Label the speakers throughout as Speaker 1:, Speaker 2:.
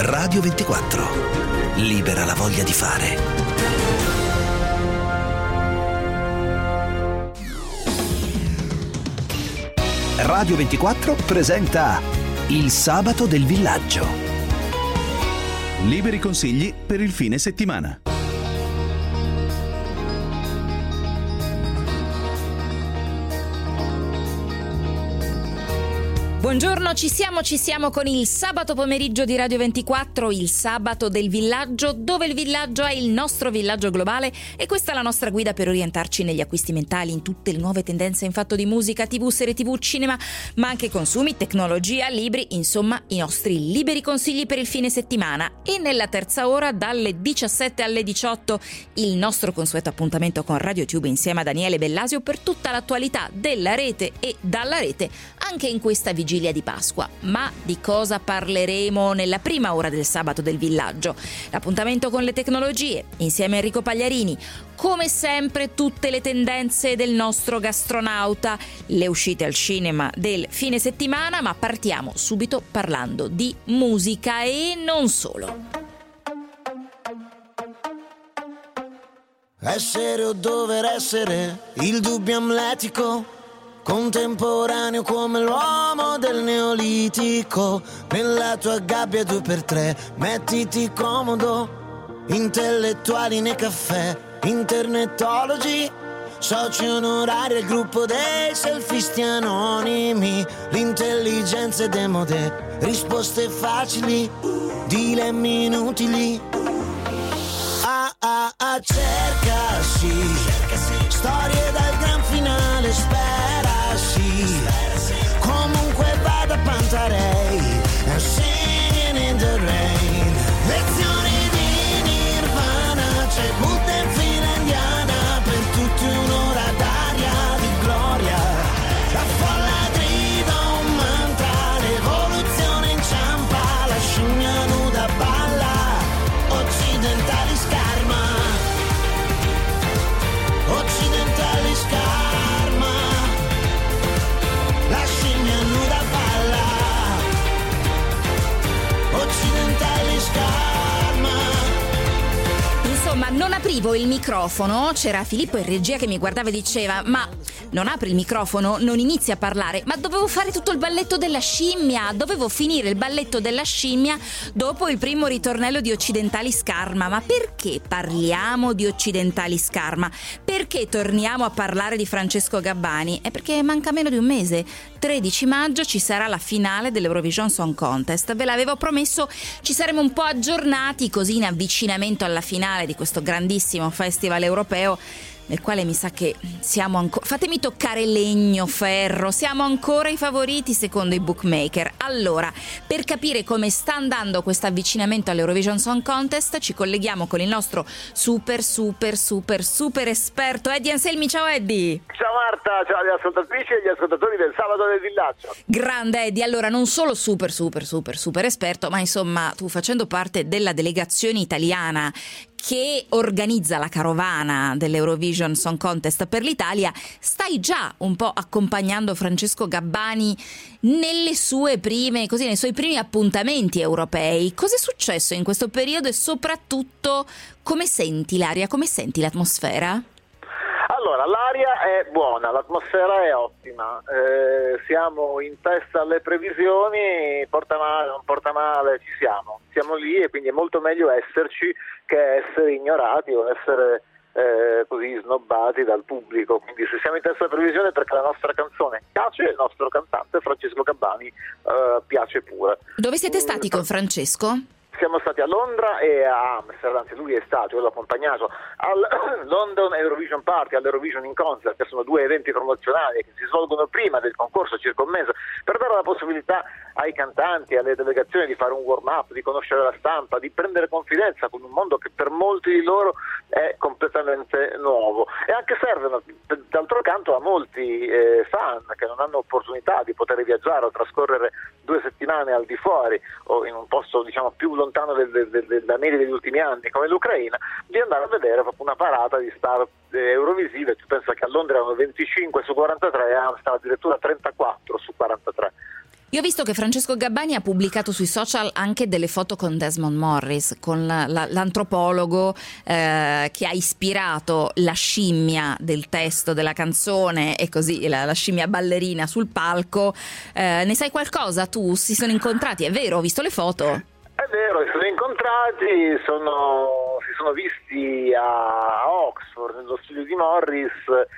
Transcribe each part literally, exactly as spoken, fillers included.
Speaker 1: Radio ventiquattro. Libera la voglia di fare. Radio ventiquattro presenta Il Sabato del Villaggio.
Speaker 2: Liberi consigli per il fine settimana.
Speaker 3: Buongiorno, ci siamo, ci siamo con il sabato pomeriggio di Radio ventiquattro, il sabato del villaggio, dove il villaggio è il nostro villaggio globale e questa è la nostra guida per orientarci negli acquisti mentali, in tutte le nuove tendenze in fatto di musica, tv, serie tv, cinema, ma anche consumi, tecnologia, libri, insomma i nostri liberi consigli per il fine settimana. E nella terza ora, dalle diciassette alle diciotto, il nostro consueto appuntamento con RadioTube insieme a Daniele Bellasio per tutta l'attualità della rete e dalla rete, anche in questa vigilia di Pasqua. Ma di cosa parleremo nella prima ora del sabato del villaggio? L'appuntamento con le tecnologie insieme a Enrico Pagliarini, come sempre tutte le tendenze del nostro gastronauta, le uscite al cinema del fine settimana, ma partiamo subito parlando di musica e non solo.
Speaker 4: Essere o dover essere, il dubbio amletico, contemporaneo come l'uomo del neolitico. Nella tua gabbia due per tre, mettiti comodo. Intellettuali nei caffè, internetologi, soci onorari al gruppo dei selfisti anonimi. L'intelligenza è demode, risposte facili, dilemmi inutili. Ah ah ah, cercasi, storie dal gran finale, spera sì, comunque vada Pantarei, I'm singing in the rain. Lezioni di Nirvana, c'è Buddha in fila indiana, per tutti un'ora d'aria di gloria. La folla grida un mantra, l'evoluzione inciampa, la scimmia nuda balla, occidentali scarma, occidentali scarma, la scimmia nuda balla, occidentali scarma.
Speaker 3: Insomma, non aprivo il microfono, c'era Filippo in regia che mi guardava e diceva: ma non apri il microfono, non inizi a parlare. Ma dovevo fare tutto il balletto della scimmia, dovevo finire il balletto della scimmia dopo il primo ritornello di Occidentali Scarma. Ma perché parliamo di Occidentali Scarma? Perché torniamo a parlare di Francesco Gabbani? È perché manca meno di un mese, tredici maggio ci sarà la finale dell'Eurovision Song Contest. Ve l'avevo promesso, ci saremo un po' aggiornati così in avvicinamento alla finale di questo grandissimo festival europeo, nel quale mi sa che siamo ancora, fatemi toccare legno, ferro, siamo ancora i favoriti secondo i bookmaker. Allora, per capire come sta andando questo avvicinamento all'Eurovision Song Contest, ci colleghiamo con il nostro super super super super esperto Eddie Anselmi. Ciao Eddie!
Speaker 5: Ciao Marta, ciao agli ascoltatrici e agli ascoltatori del Sabato del Villaggio.
Speaker 3: Grande Eddie, allora non solo super super super super esperto, ma insomma tu, facendo parte della delegazione italiana che organizza la carovana dell'Eurovision Song Contest per l'Italia, stai già un po' accompagnando Francesco Gabbani nelle sue prime, così, nei suoi primi appuntamenti europei. Cos'è successo in questo periodo e soprattutto come senti l'aria, come senti l'atmosfera?
Speaker 5: Allora, l'aria è buona, l'atmosfera è ottima, eh, siamo in testa alle previsioni, porta male, non porta male, ci siamo, siamo lì e quindi è molto meglio esserci che essere ignorati o essere eh, così snobbati dal pubblico. Quindi se siamo in testa alle previsioni è perché la nostra canzone piace e il nostro cantante Francesco Gabbani eh, piace pure.
Speaker 3: Dove siete stati con Francesco?
Speaker 5: Siamo stati a Londra e a Amsterdam, anzi lui è stato, io l'ho accompagnato al London Eurovision Party, all'Eurovision in Concert, che sono due eventi promozionali che si svolgono prima del concorso, circa un mese, per dare la possibilità ai cantanti, alle delegazioni di fare un warm-up, di conoscere la stampa, di prendere confidenza con un mondo che per molti di loro è completamente nuovo. E anche servono, d'altro canto, a molti eh, fan che non hanno opportunità di poter viaggiare o trascorrere due settimane al di fuori o in un posto, diciamo, più lontano del, del, del, da media degli ultimi anni come l'Ucraina, di andare a vedere proprio una parata di star eh, eurovisive. Tu pensa che a Londra erano venticinque su quarantatré e a Amsterdam addirittura trentaquattro su quarantatré.
Speaker 3: Io ho visto che Francesco Gabbani ha pubblicato sui social anche delle foto con Desmond Morris, con la, la, l'antropologo eh, che ha ispirato la scimmia del testo della canzone e così la, la scimmia ballerina sul palco. Eh, ne sai qualcosa tu? Si sono incontrati, è vero? Ho visto le foto.
Speaker 5: È vero, si sono incontrati, sono, si sono visti a, a Oxford, nello studio di Morris.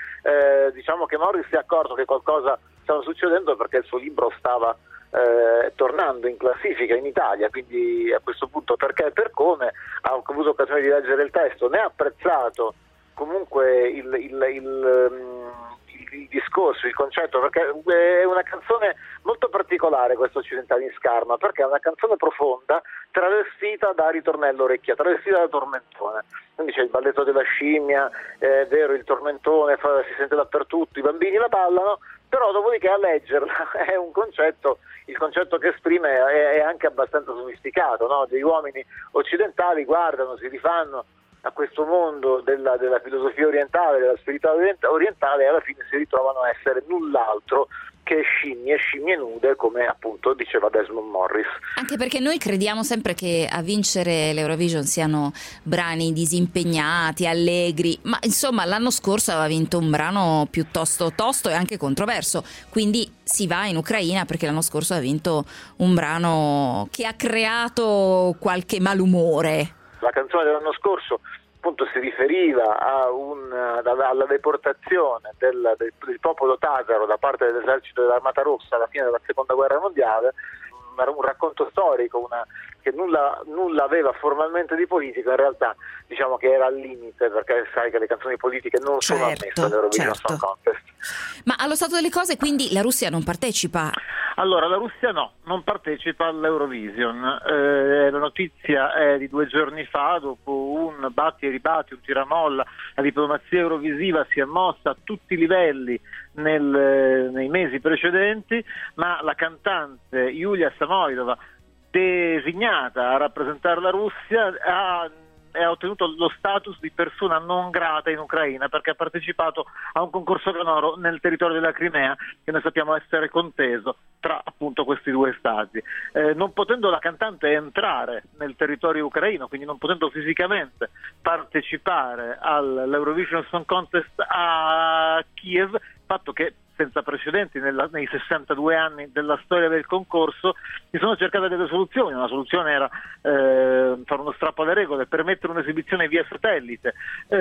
Speaker 5: Eh, diciamo che Morris si è accorto che qualcosa stava succedendo perché il suo libro stava eh, tornando in classifica in Italia, quindi a questo punto perché e per come ha avuto occasione di leggere il testo, ne ha apprezzato comunque il, il, il, il, il discorso, il concetto, perché è una canzone molto particolare questa Occidentali in Scarma, perché è una canzone profonda travestita da ritornello orecchia, travestita da tormentone. Quindi c'è il balletto della scimmia, è vero, il tormentone fa, si sente dappertutto, i bambini la ballano, però dopodiché a leggerla è un concetto, il concetto che esprime è, è anche abbastanza sofisticato, no? Degli uomini occidentali guardano, si rifanno a questo mondo della, della filosofia orientale, della spiritualità orientale, e alla fine si ritrovano a essere null'altro che scimmie, scimmie nude, come appunto diceva Desmond Morris.
Speaker 3: Anche perché noi crediamo sempre che a vincere l'Eurovision siano brani disimpegnati, allegri, ma insomma l'anno scorso aveva vinto un brano piuttosto tosto e anche controverso, quindi si va in Ucraina perché l'anno scorso ha vinto un brano che ha creato qualche malumore.
Speaker 5: La canzone dell'anno scorso appunto si riferiva a un, alla deportazione del, del, del popolo tataro da parte dell'esercito dell'Armata Rossa alla fine della seconda guerra mondiale, un racconto storico, una, che nulla, nulla aveva formalmente di politico, in realtà diciamo che era al limite, perché sai che le canzoni politiche non
Speaker 3: certo,
Speaker 5: sono ammesse all'Eurovision
Speaker 3: certo.
Speaker 5: Song Contest.
Speaker 3: Ma allo stato delle cose quindi la Russia non partecipa?
Speaker 6: Allora, la Russia no, non partecipa all'Eurovision. Eh, la notizia è di due giorni fa, dopo un batti e ribatti, un tiramolla, la diplomazia eurovisiva si è mossa a tutti i livelli nel, nei mesi precedenti, ma la cantante Yulia Samoilova, designata a rappresentare la Russia, ha e ha ottenuto lo status di persona non grata in Ucraina perché ha partecipato a un concorso canoro nel territorio della Crimea, che noi sappiamo essere conteso tra appunto questi due stati. Eh, non potendo la cantante entrare nel territorio ucraino, quindi non potendo fisicamente partecipare all'Eurovision Song Contest a Kiev, fatto che senza precedenti nella, nei sessantadue anni della storia del concorso, si sono cercate delle soluzioni. Una soluzione era eh, fare uno strappo alle regole, permettere un'esibizione via satellite.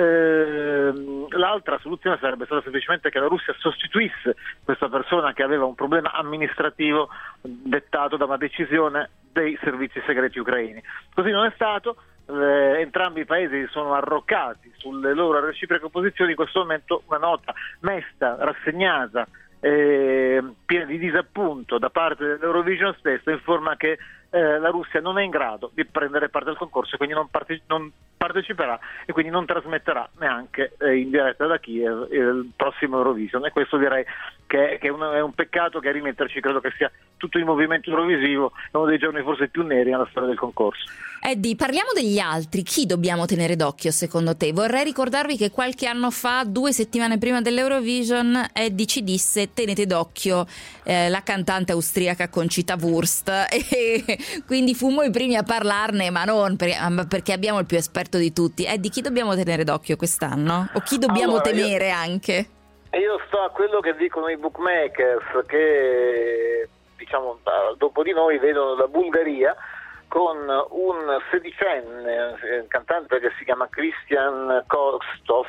Speaker 6: Eh, l'altra soluzione sarebbe stata semplicemente che la Russia sostituisse questa persona che aveva un problema amministrativo dettato da una decisione dei servizi segreti ucraini. Così non è stato. Eh, entrambi i paesi sono arroccati sulle loro reciproche posizioni. In questo momento una nota mesta, rassegnata, eh, piena di disappunto da parte dell'Eurovision stesso informa che eh, la Russia non è in grado di prendere parte al concorso e quindi non, parte- non parteciperà e quindi non trasmetterà neanche eh, in diretta da Kiev il prossimo Eurovision, e questo direi che, che è, un, è un peccato, che a rimetterci credo che sia tutto il movimento eurovisivo, è uno dei giorni forse più neri nella storia del concorso.
Speaker 3: Eddie, parliamo degli altri. Chi dobbiamo tenere d'occhio secondo te? Vorrei ricordarvi che qualche anno fa, due settimane prima dell'Eurovision, Eddie ci disse tenete d'occhio eh, la cantante austriaca Conchita Wurst, e quindi fummo i primi a parlarne, ma non perché, perché abbiamo il più esperto di tutti. Eddie, chi dobbiamo tenere d'occhio quest'anno? O chi dobbiamo allora, temere io, anche?
Speaker 5: Io sto a quello che dicono i bookmakers, che diciamo dopo di noi vedono la Bulgaria con un sedicenne un cantante che si chiama Christian Kostov,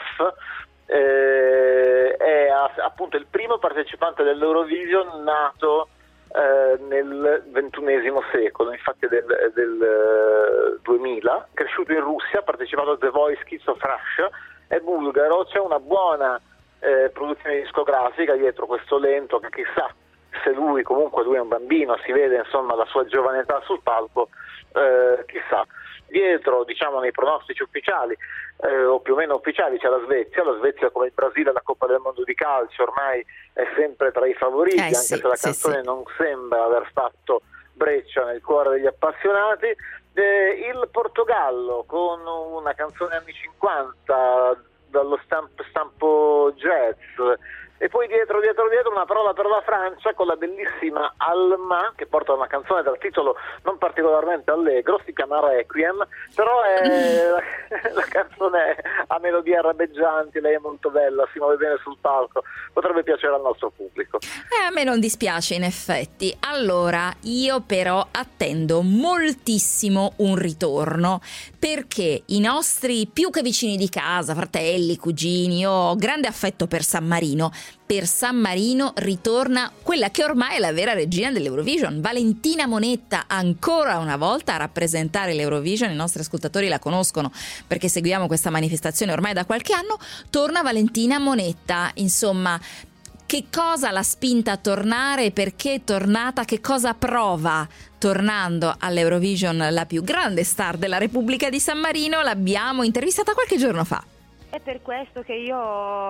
Speaker 5: eh, è appunto il primo partecipante dell'Eurovision nato eh, nel ventunesimo secolo, infatti del, del duemila, cresciuto in Russia, ha partecipato a The Voice Kids of Russia, è bulgaro, c'è una buona eh, produzione discografica dietro questo lento che chissà se lui, comunque lui è un bambino, si vede insomma la sua giovane età sul palco, eh, chissà. Dietro, diciamo, nei pronostici ufficiali eh, o più o meno ufficiali c'è la Svezia. La Svezia, come il Brasile alla Coppa del Mondo di calcio, ormai è sempre tra i favoriti, eh, anche sì, se la canzone sì, sì. non sembra aver fatto breccia nel cuore degli appassionati. Eh, il Portogallo con una canzone anni cinquanta dallo stampo, stampo jazz, e poi dietro, dietro, dietro una parola per la Francia con la bellissima Alma, che porta una canzone dal titolo non particolarmente allegro, si chiama Requiem, però è, la, la canzone ha melodie arabeggianti, lei è molto bella, si muove bene sul palco, potrebbe piacere al nostro pubblico.
Speaker 3: Eh, a me non dispiace in effetti. Allora, io però attendo moltissimo un ritorno, perché i nostri più che vicini di casa, fratelli, cugini, io ho grande affetto per San Marino. Per San Marino ritorna quella che ormai è la vera regina dell'Eurovision, Valentina Monetta, ancora una volta a rappresentare l'Eurovision. I nostri ascoltatori la conoscono perché seguiamo questa manifestazione ormai da qualche anno. Torna Valentina Monetta, insomma, che cosa l'ha spinta a tornare, perché è tornata, che cosa prova tornando all'Eurovision la più grande star della Repubblica di San Marino? L'abbiamo intervistata qualche giorno fa.
Speaker 7: È per questo che io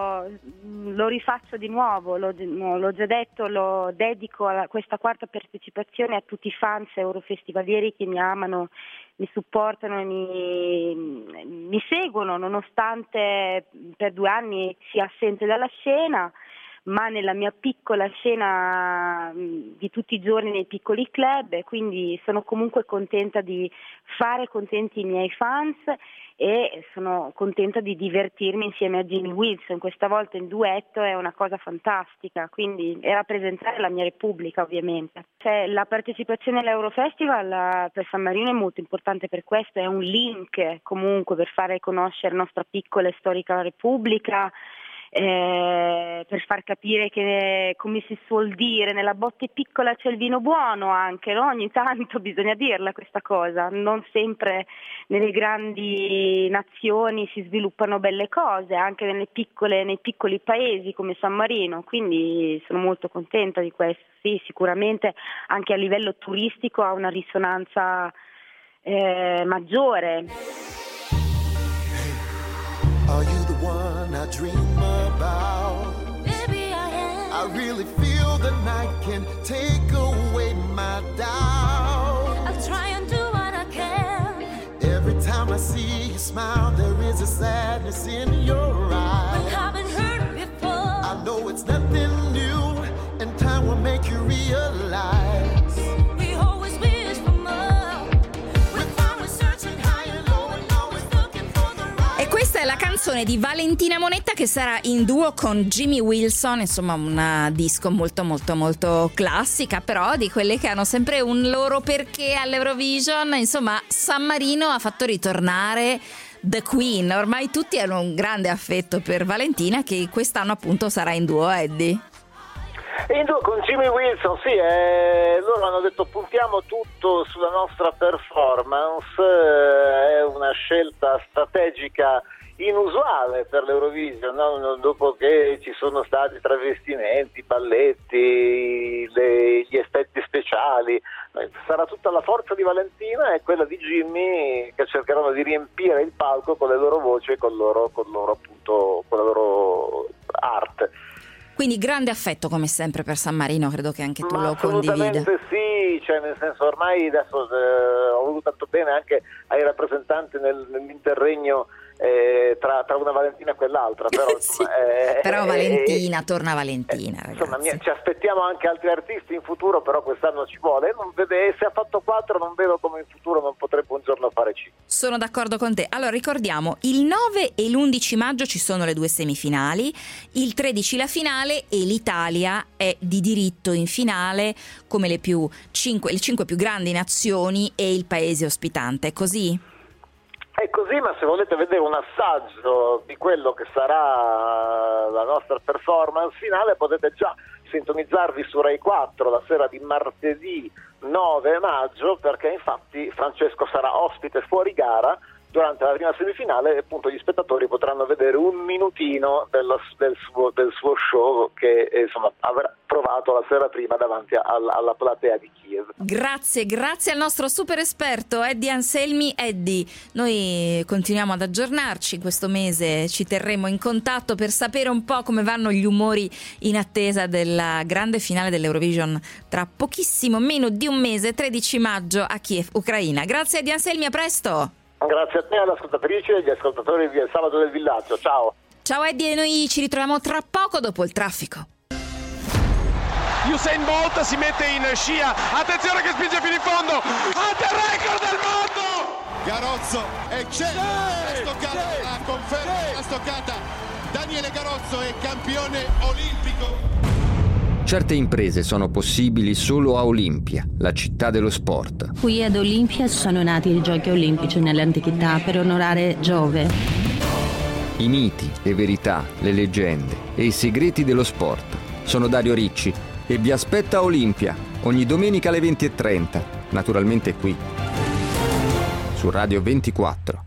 Speaker 7: lo rifaccio di nuovo, l'ho, l'ho già detto, lo dedico a questa quarta partecipazione a tutti i fans eurofestivalieri che mi amano, mi supportano e mi, mi seguono, nonostante per due anni sia assente dalla scena, ma nella mia piccola scena di tutti i giorni nei piccoli club, e quindi sono comunque contenta di fare contenti i miei fans e sono contenta di divertirmi insieme a Jimmy Wilson. Questa volta in duetto è una cosa fantastica, quindi è rappresentare la mia Repubblica, ovviamente. Cioè, la partecipazione all'Eurofestival per San Marino è molto importante per questo, è un link comunque per fare conoscere la nostra piccola e storica Repubblica, Eh, per far capire che, come si suol dire, nella botte piccola c'è il vino buono anche, no? Ogni tanto bisogna dirla questa cosa, non sempre nelle grandi nazioni si sviluppano belle cose, anche nelle piccole, nei piccoli paesi come San Marino, quindi sono molto contenta di questo. Sì, sicuramente anche a livello turistico ha una risonanza eh, maggiore.
Speaker 8: Are you the one I dream about?
Speaker 9: Maybe I am.
Speaker 8: I really feel the night can take away my doubt.
Speaker 9: I'll try and do what I can.
Speaker 8: Every time I see you smile, there is a sadness in your eyes.
Speaker 9: But I've been hurt before.
Speaker 8: I know it's nothing new, and time will make you realize.
Speaker 9: We always wish for more. We're always searching high and low and always looking for the right.
Speaker 3: E questa è la canzone di Valentina Monetta, che sarà in duo con Jimmy Wilson, insomma una disco molto molto molto classica, però di quelle che hanno sempre un loro perché all'Eurovision. Insomma, San Marino ha fatto ritornare The Queen, ormai tutti hanno un grande affetto per Valentina, che quest'anno appunto sarà in duo, Eddie.
Speaker 5: In duo con Jimmy Wilson, sì, eh, loro hanno detto puntiamo tutto sulla nostra performance, eh, è una scelta strategica inusuale per l'Eurovision, no? Dopo che ci sono stati travestimenti, balletti, le, gli effetti speciali, sarà tutta la forza di Valentina e quella di Jimmy che cercheranno di riempire il palco con le loro voci e con, loro, con, loro, appunto, con la loro arte.
Speaker 3: Quindi grande affetto come sempre per San Marino, credo che anche tu lo condivida.
Speaker 5: Assolutamente sì, cioè nel senso ormai adesso eh, ho voluto tanto bene anche ai rappresentanti nel, nell'interregno eh, tra, tra una Valentina e quell'altra, però,
Speaker 3: sì,
Speaker 5: insomma, eh,
Speaker 3: però Valentina,
Speaker 5: eh,
Speaker 3: torna Valentina,
Speaker 5: eh,
Speaker 3: ragazzi.
Speaker 5: Insomma, mi, ci aspettiamo anche altri artisti in futuro, però quest'anno ci vuole. Non vede, se ha fatto quattro, non vedo come in futuro non potrebbe un giorno fare cinque.
Speaker 3: Sono d'accordo con te. Allora ricordiamo, il nove e l'undici maggio ci sono le due semifinali, il tredici la finale e l'Italia è di diritto in finale come le, più cinque, le cinque più grandi nazioni e il paese ospitante. È così?
Speaker 5: È così, ma se volete vedere un assaggio di quello che sarà la nostra performance finale potete già sintonizzarvi su Rai quattro la sera di martedì nove maggio, perché infatti Francesco sarà ospite fuori gara durante la prima semifinale e appunto gli spettatori potranno vedere un minutino dello, del, suo, del suo show che eh, insomma avrà provato la sera prima davanti alla, alla platea di Kiev.
Speaker 3: Grazie, grazie al nostro super esperto Eddie Anselmi. Eddie, noi continuiamo ad aggiornarci, questo mese ci terremo in contatto per sapere un po' come vanno gli umori in attesa della grande finale dell'Eurovision tra pochissimo, meno di un mese, tredici maggio a Kiev, Ucraina. Grazie Eddie Anselmi, a presto!
Speaker 5: Grazie a te, alle ascoltatrici e agli ascoltatori del Sabato del Villaggio. Ciao.
Speaker 3: Ciao. Ciao Eddie, e noi ci ritroviamo tra poco dopo il traffico.
Speaker 10: Usain Bolt si mette in scia, attenzione che spinge fino in fondo, alto record del mondo!
Speaker 11: Garozzo e c'è la stoccata, la conferma la stoccata. Daniele Garozzo è campione olimpico.
Speaker 12: Certe imprese sono possibili solo a Olimpia, la città dello sport.
Speaker 13: Qui ad Olimpia sono nati i giochi olimpici nell'antichità per onorare Giove.
Speaker 12: I miti, le verità, le leggende e i segreti dello sport. Sono Dario Ricci e vi aspetta a Olimpia ogni domenica alle venti e trenta, naturalmente qui, su Radio ventiquattro.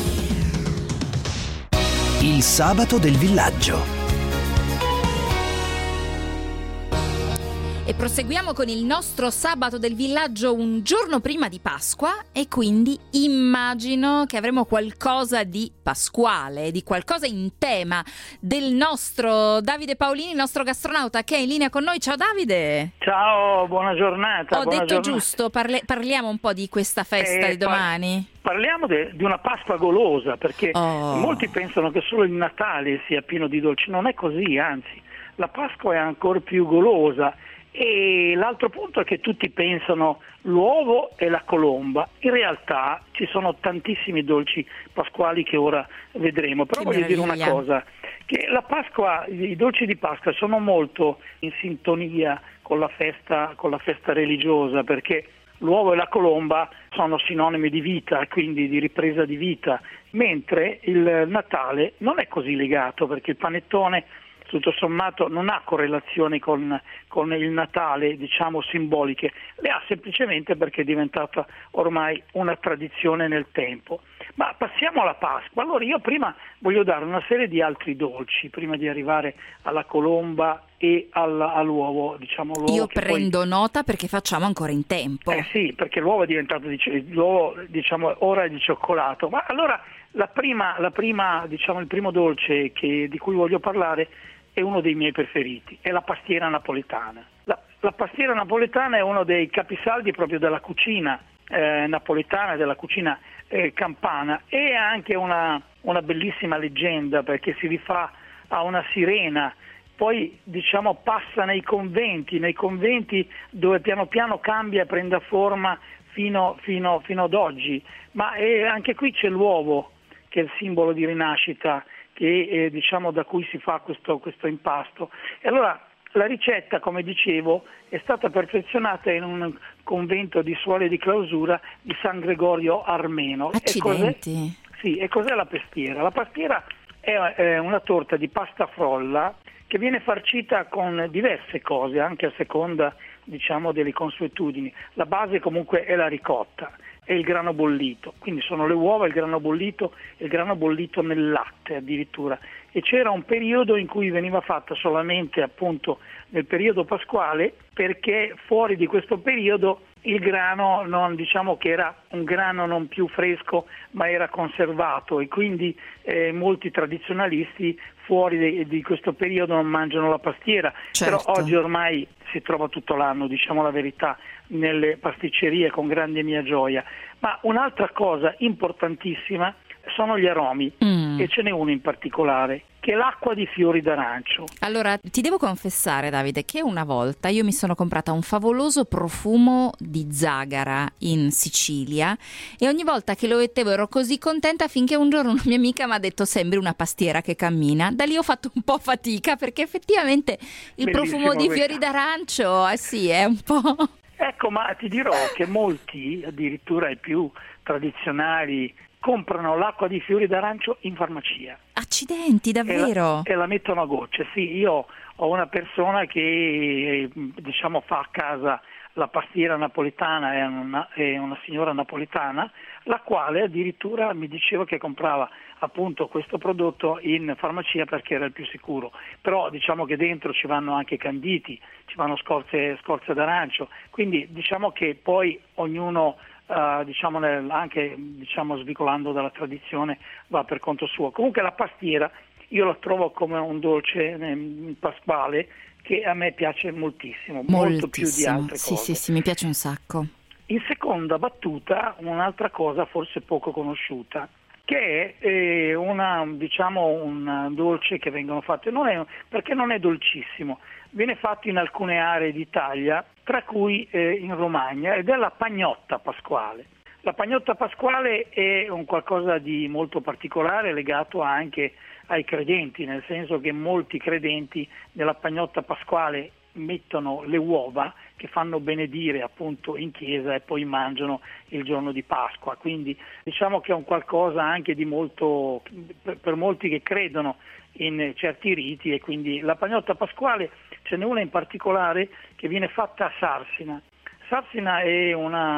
Speaker 1: Il sabato del villaggio.
Speaker 3: E proseguiamo con il nostro sabato del villaggio un giorno prima di Pasqua e quindi immagino che avremo qualcosa di pasquale, di qualcosa in tema del nostro Davide Paolini, il nostro gastronauta che è in linea con noi. Ciao Davide!
Speaker 14: Ciao, buona giornata.
Speaker 3: Ho
Speaker 14: buona
Speaker 3: detto
Speaker 14: giornata.
Speaker 3: Giusto, parle- parliamo un po' di questa festa
Speaker 14: Eh,
Speaker 3: di domani.
Speaker 14: par- parliamo de- di una Pasqua golosa, perché
Speaker 3: Oh.
Speaker 14: molti pensano che solo il Natale sia pieno di dolci. Non è così, anzi, la Pasqua è ancora più golosa. E l'altro punto è che tutti pensano l'uovo e la colomba. In realtà ci sono tantissimi dolci pasquali che ora vedremo. Però
Speaker 3: Che
Speaker 14: voglio dire una
Speaker 3: meraviglia.
Speaker 14: cosa, che la Pasqua, i dolci di Pasqua sono molto in sintonia con la festa, con la festa religiosa, perché l'uovo e la colomba sono sinonimi di vita, quindi di ripresa di vita, mentre il Natale non è così legato, perché il panettone tutto sommato non ha correlazioni con, con il Natale, diciamo simboliche, le ha semplicemente perché è diventata ormai una tradizione nel tempo. Ma passiamo alla Pasqua. Allora io prima voglio dare una serie di altri dolci, prima di arrivare alla colomba e al, all'uovo, diciamo l'uovo.
Speaker 3: Io
Speaker 14: che
Speaker 3: prendo
Speaker 14: poi...
Speaker 3: nota perché facciamo ancora in tempo.
Speaker 14: Eh sì, perché l'uovo è diventato, l'uovo, diciamo, ora è di cioccolato. Ma allora la prima, la prima, diciamo, il primo dolce che, di cui voglio parlare è uno dei miei preferiti, è la pastiera napoletana. La, la pastiera napoletana è uno dei capisaldi proprio della cucina eh, napoletana, della cucina eh, campana, e ha anche una, una bellissima leggenda perché si rifà a una sirena, poi diciamo passa nei conventi, nei conventi dove piano piano cambia e prende forma fino, fino, fino ad oggi, ma eh, anche qui c'è l'uovo che è il simbolo di rinascita, che eh, diciamo da cui si fa questo, questo impasto. E allora la ricetta, come dicevo, è stata perfezionata in un convento di suore di clausura di San Gregorio Armeno.
Speaker 3: Accidenti.
Speaker 14: E cos'è, sì, e cos'è la pastiera? La pastiera è, è una torta di pasta frolla che viene farcita con diverse cose, anche a seconda, diciamo, delle consuetudini. La base comunque è la ricotta e il grano bollito, quindi sono le uova, il grano bollito e il grano bollito nel latte addirittura. E c'era un periodo in cui veniva fatta solamente appunto nel periodo pasquale, perché fuori di questo periodo il grano non, diciamo che era un grano non più fresco ma era conservato, e quindi eh, molti tradizionalisti fuori di, di questo periodo non mangiano la pastiera.
Speaker 3: Certo.
Speaker 14: Però oggi ormai si trova tutto l'anno, diciamo la verità, nelle pasticcerie con grande mia gioia. Ma un'altra cosa importantissima sono gli aromi,
Speaker 3: Mm.
Speaker 14: e ce n'è uno in particolare, che è l'acqua di fiori d'arancio.
Speaker 3: Allora, ti devo confessare, Davide, che una volta io mi sono comprata un favoloso profumo di zagara in Sicilia e ogni volta che lo mettevo ero così contenta finché un giorno una mia amica mi ha detto sembri una pastiera che cammina. Da lì ho fatto un po' fatica perché effettivamente il
Speaker 14: Bellissimo
Speaker 3: profumo di
Speaker 14: questo.
Speaker 3: fiori d'arancio, eh sì, è un po'...
Speaker 14: Ecco, ma ti dirò che molti, addirittura i più tradizionali, comprano l'acqua di fiori d'arancio in farmacia.
Speaker 3: Accidenti, davvero?
Speaker 14: E la, e la mettono a gocce. Sì, io ho una persona che diciamo fa a casa la pastiera napoletana, è una, è una signora napoletana, la quale addirittura mi diceva che comprava appunto questo prodotto in farmacia perché era il più sicuro. Però diciamo che dentro ci vanno anche canditi, ci vanno scorze, scorze d'arancio, quindi diciamo che poi ognuno Uh, diciamo nel, anche diciamo svicolando dalla tradizione va per conto suo. Comunque la pastiera io la trovo come un dolce eh, pasquale che a me piace moltissimo, molto più di altre
Speaker 3: sì,
Speaker 14: cose.
Speaker 3: Sì, sì, mi piace un sacco.
Speaker 14: In seconda battuta un'altra cosa forse poco conosciuta, che è eh, una, diciamo, un dolce che vengono fatte, non è, perché non è dolcissimo, viene fatto in alcune aree d'Italia, tra cui eh, in Romagna, ed è la pagnotta pasquale. La pagnotta pasquale è un qualcosa di molto particolare, legato anche ai credenti, nel senso che molti credenti nella pagnotta pasquale mettono le uova che fanno benedire appunto in chiesa e poi mangiano il giorno di Pasqua, quindi diciamo che è un qualcosa anche di molto, per, per molti che credono in certi riti, e quindi la pagnotta pasquale ce n'è una in particolare che viene fatta a Sarsina. Sarsina è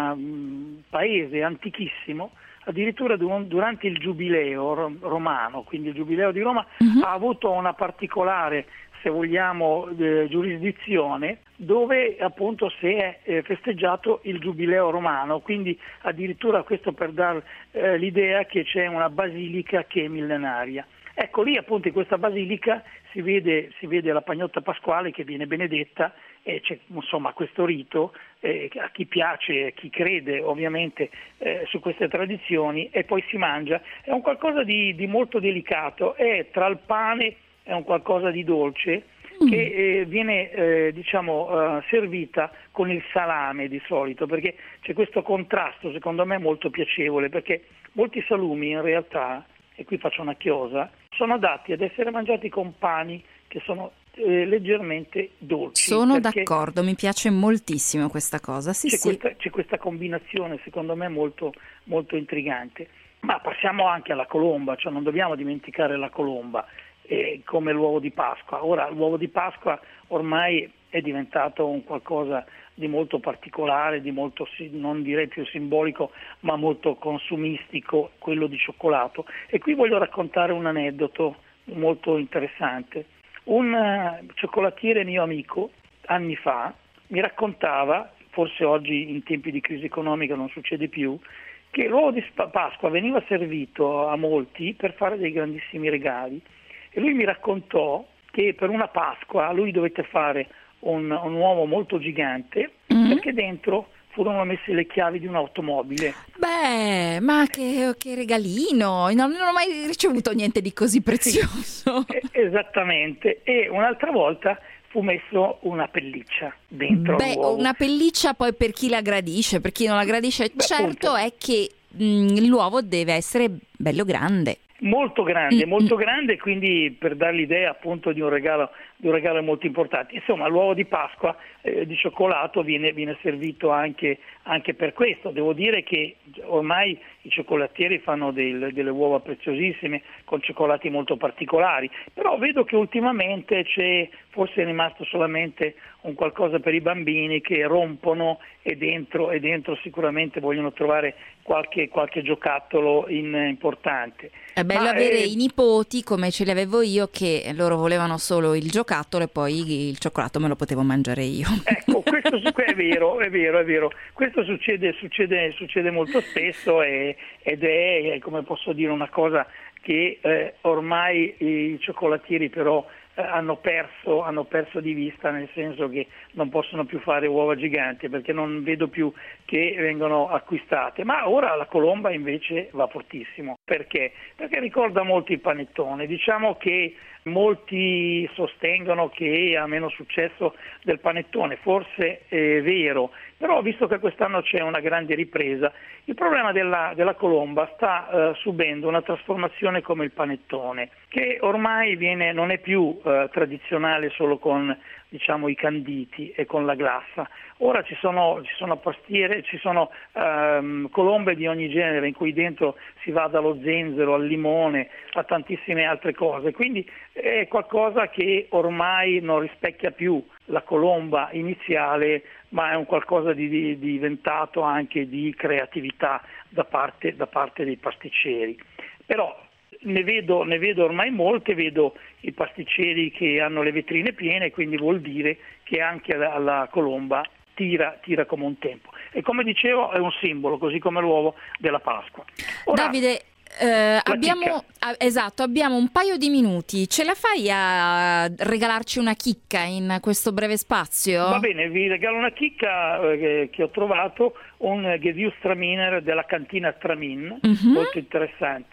Speaker 14: un paese antichissimo, addirittura durante il giubileo romano, quindi il giubileo di Roma, uh-huh. ha avuto una particolare, se vogliamo, eh, giurisdizione, dove appunto si è eh, festeggiato il giubileo romano, quindi addirittura questo per dar eh, l'idea che c'è una basilica che è millenaria. Ecco, lì appunto in questa basilica si vede, si vede la pagnotta pasquale che viene benedetta, e c'è insomma questo rito, eh, a chi piace, a chi crede ovviamente eh, su queste tradizioni, e poi si mangia. È un qualcosa di, di molto delicato, è tra il pane, è un qualcosa di dolce che eh, viene eh, diciamo eh, servita con il salame di solito, perché c'è questo contrasto secondo me molto piacevole, perché molti salumi in realtà, e qui faccio una chiosa, sono adatti ad essere mangiati con pani che sono eh, leggermente dolci.
Speaker 3: Sono d'accordo, mi piace moltissimo questa cosa. Sì,
Speaker 14: c'è,
Speaker 3: sì.
Speaker 14: Questa, c'è questa combinazione secondo me molto, molto intrigante. Ma passiamo anche alla colomba, cioè non dobbiamo dimenticare la colomba eh, come l'uovo di Pasqua. Ora l'uovo di Pasqua ormai è diventato un qualcosa di molto particolare, di molto, non direi più simbolico, ma molto consumistico, quello di cioccolato. E qui voglio raccontare un aneddoto molto interessante. Un uh, cioccolatiere mio amico, anni fa, mi raccontava, forse oggi in tempi di crisi economica non succede più, che l'uovo di Pasqua veniva servito a molti per fare dei grandissimi regali. E lui mi raccontò che per una Pasqua lui dovette fare un, un uovo molto gigante, mm-hmm. perché dentro furono messe le chiavi di un'automobile.
Speaker 3: Beh, ma che, che regalino! Non, non ho mai ricevuto niente di così prezioso.
Speaker 14: Sì, esattamente. E un'altra volta fu messo una pelliccia dentro
Speaker 3: Beh,
Speaker 14: l'uovo.
Speaker 3: Una pelliccia poi per chi la gradisce, per chi non la gradisce.
Speaker 14: Beh,
Speaker 3: certo
Speaker 14: appunto.
Speaker 3: È che mh, l'uovo deve essere bello grande.
Speaker 14: Molto grande,
Speaker 3: Mm-mm.
Speaker 14: molto grande, quindi per dare l'idea appunto di un regalo, di un regalo molto importante. Insomma, l'uovo di Pasqua eh, di cioccolato viene, viene servito anche, anche per questo. Devo dire che ormai i cioccolatieri fanno del, delle uova preziosissime con cioccolati molto particolari, però vedo che ultimamente c'è, forse è rimasto solamente un qualcosa per i bambini che rompono e dentro, e dentro sicuramente vogliono trovare qualche, qualche giocattolo in, importante.
Speaker 3: È bello
Speaker 14: Ma,
Speaker 3: avere
Speaker 14: eh,
Speaker 3: i nipoti come ce li avevo io, che loro volevano solo il giocattolo e poi il cioccolato me lo potevo mangiare io.
Speaker 14: Ecco, questo è vero, è vero, è vero. Questo succede, succede, succede molto spesso e, ed è, come posso dire, una cosa che eh, ormai i cioccolatieri però eh, hanno perso, hanno perso di vista, nel senso che non possono più fare uova giganti, perché non vedo più che vengono acquistate. Ma ora la colomba invece va fortissimo. Perché? Perché ricorda molto il panettone. Diciamo che molti sostengono che ha meno successo del panettone, forse è vero, però visto che quest'anno c'è una grande ripresa, il problema della, della colomba sta eh, subendo una trasformazione come il panettone, che ormai viene, non è più eh, tradizionale solo con, diciamo, i canditi e con la glassa. Ora ci sono, ci sono pastiere, ci sono ehm, colombe di ogni genere, in cui dentro si va dallo zenzero al limone a tantissime altre cose, quindi è qualcosa che ormai non rispecchia più la colomba iniziale, ma è un qualcosa di, di, di diventato anche di creatività da parte, da parte dei pasticceri. Però ne vedo, ne vedo ormai molte, vedo i pasticceri che hanno le vetrine piene, quindi vuol dire che anche la, la colomba tira, tira come un tempo. E come dicevo è un simbolo, così come l'uovo della Pasqua. Ora,
Speaker 3: Davide, eh, abbiamo, ah, esatto, abbiamo un paio di minuti. Ce la fai a regalarci una chicca in questo breve spazio?
Speaker 14: Va bene, vi regalo una chicca eh, che ho trovato, un Gewürztraminer della cantina Tramin, uh-huh. molto interessante,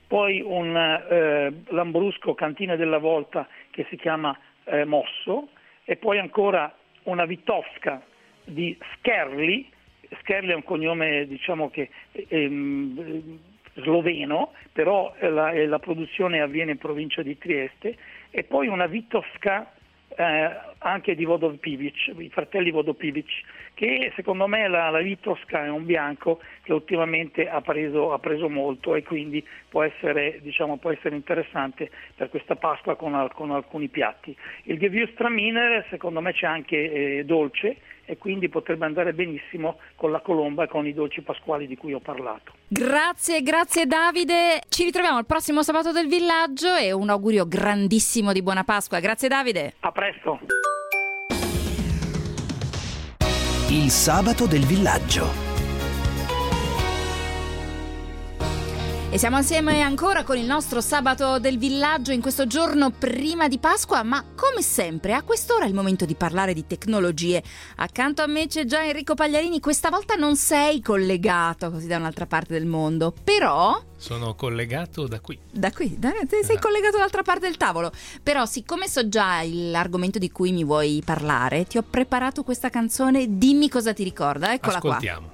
Speaker 14: poi un eh, Lambrusco Cantina della Volta che si chiama eh, Mosso, e poi ancora una Vitowska di Skerli. Skerli è un cognome, diciamo, che ehm, sloveno, però la, la produzione avviene in provincia di Trieste, e poi una Vitowska eh, anche di Vodopivic, i fratelli Vodopivic, che secondo me la, la Vitowska è un bianco che ultimamente ha preso, ha preso molto, e quindi può essere, diciamo, può essere interessante per questa Pasqua con, con alcuni piatti. Il Gewürztraminer secondo me c'è anche eh, dolce, e quindi potrebbe andare benissimo con la colomba e con i dolci pasquali di cui ho parlato.
Speaker 3: Grazie, grazie Davide. Ci ritroviamo il prossimo sabato del villaggio, e un augurio grandissimo di buona Pasqua. Grazie Davide.
Speaker 14: A presto.
Speaker 1: Il sabato del villaggio.
Speaker 3: E siamo assieme ancora con il nostro sabato del villaggio in questo giorno prima di Pasqua, ma come sempre a quest'ora è il momento di parlare di tecnologie. Accanto a me c'è già Enrico Pagliarini. Questa volta non sei collegato così da un'altra parte del mondo, però...
Speaker 15: Sono collegato da qui.
Speaker 3: Da qui? Da, sei esatto. Collegato dall'altra parte del tavolo. Però siccome so già l'argomento di cui mi vuoi parlare, ti ho preparato questa canzone. Dimmi cosa ti ricorda. Eccola qua.
Speaker 15: Ascoltiamo.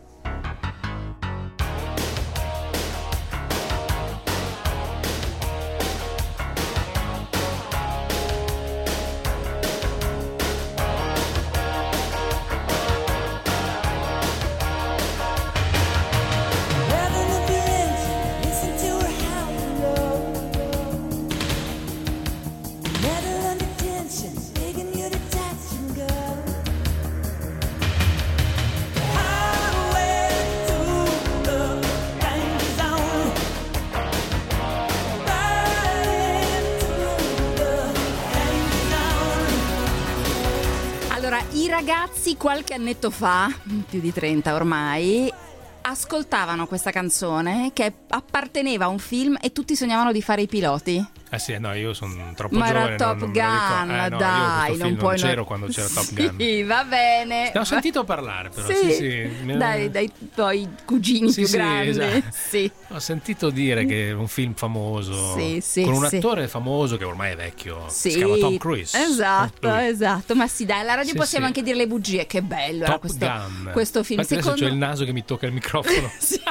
Speaker 3: I ragazzi qualche annetto fa, più di trenta ormai, ascoltavano questa canzone che apparteneva a un film e tutti sognavano di fare i piloti.
Speaker 15: Eh sì, no, io sono troppo
Speaker 3: Ma
Speaker 15: giovane.
Speaker 3: era Top
Speaker 15: non,
Speaker 3: Gun,
Speaker 15: non eh, no,
Speaker 3: dai,
Speaker 15: non,
Speaker 3: non puoi.
Speaker 15: Non c'ero quando c'era Top Gun.
Speaker 3: Sì, va bene.
Speaker 15: Ne ho sentito parlare, però.
Speaker 3: Sì,
Speaker 15: sì, sì.
Speaker 3: Dai, dai tuoi cugini
Speaker 15: sì,
Speaker 3: più
Speaker 15: sì,
Speaker 3: grandi.
Speaker 15: Esatto.
Speaker 3: Sì.
Speaker 15: Ho sentito dire che è un film famoso,
Speaker 3: sì, sì,
Speaker 15: con un
Speaker 3: sì.
Speaker 15: attore famoso che ormai è vecchio.
Speaker 3: Sì,
Speaker 15: si chiama Tom Cruise.
Speaker 3: Esatto,
Speaker 15: Lui.
Speaker 3: esatto. Ma sì, dai, alla radio
Speaker 15: sì,
Speaker 3: possiamo
Speaker 15: sì.
Speaker 3: anche dire le bugie. Che bello
Speaker 15: Top
Speaker 3: era questo,
Speaker 15: Gun.
Speaker 3: questo film.
Speaker 15: Infatti
Speaker 3: Secondo...
Speaker 15: adesso c'ho il naso che mi tocca il microfono.
Speaker 3: Sì.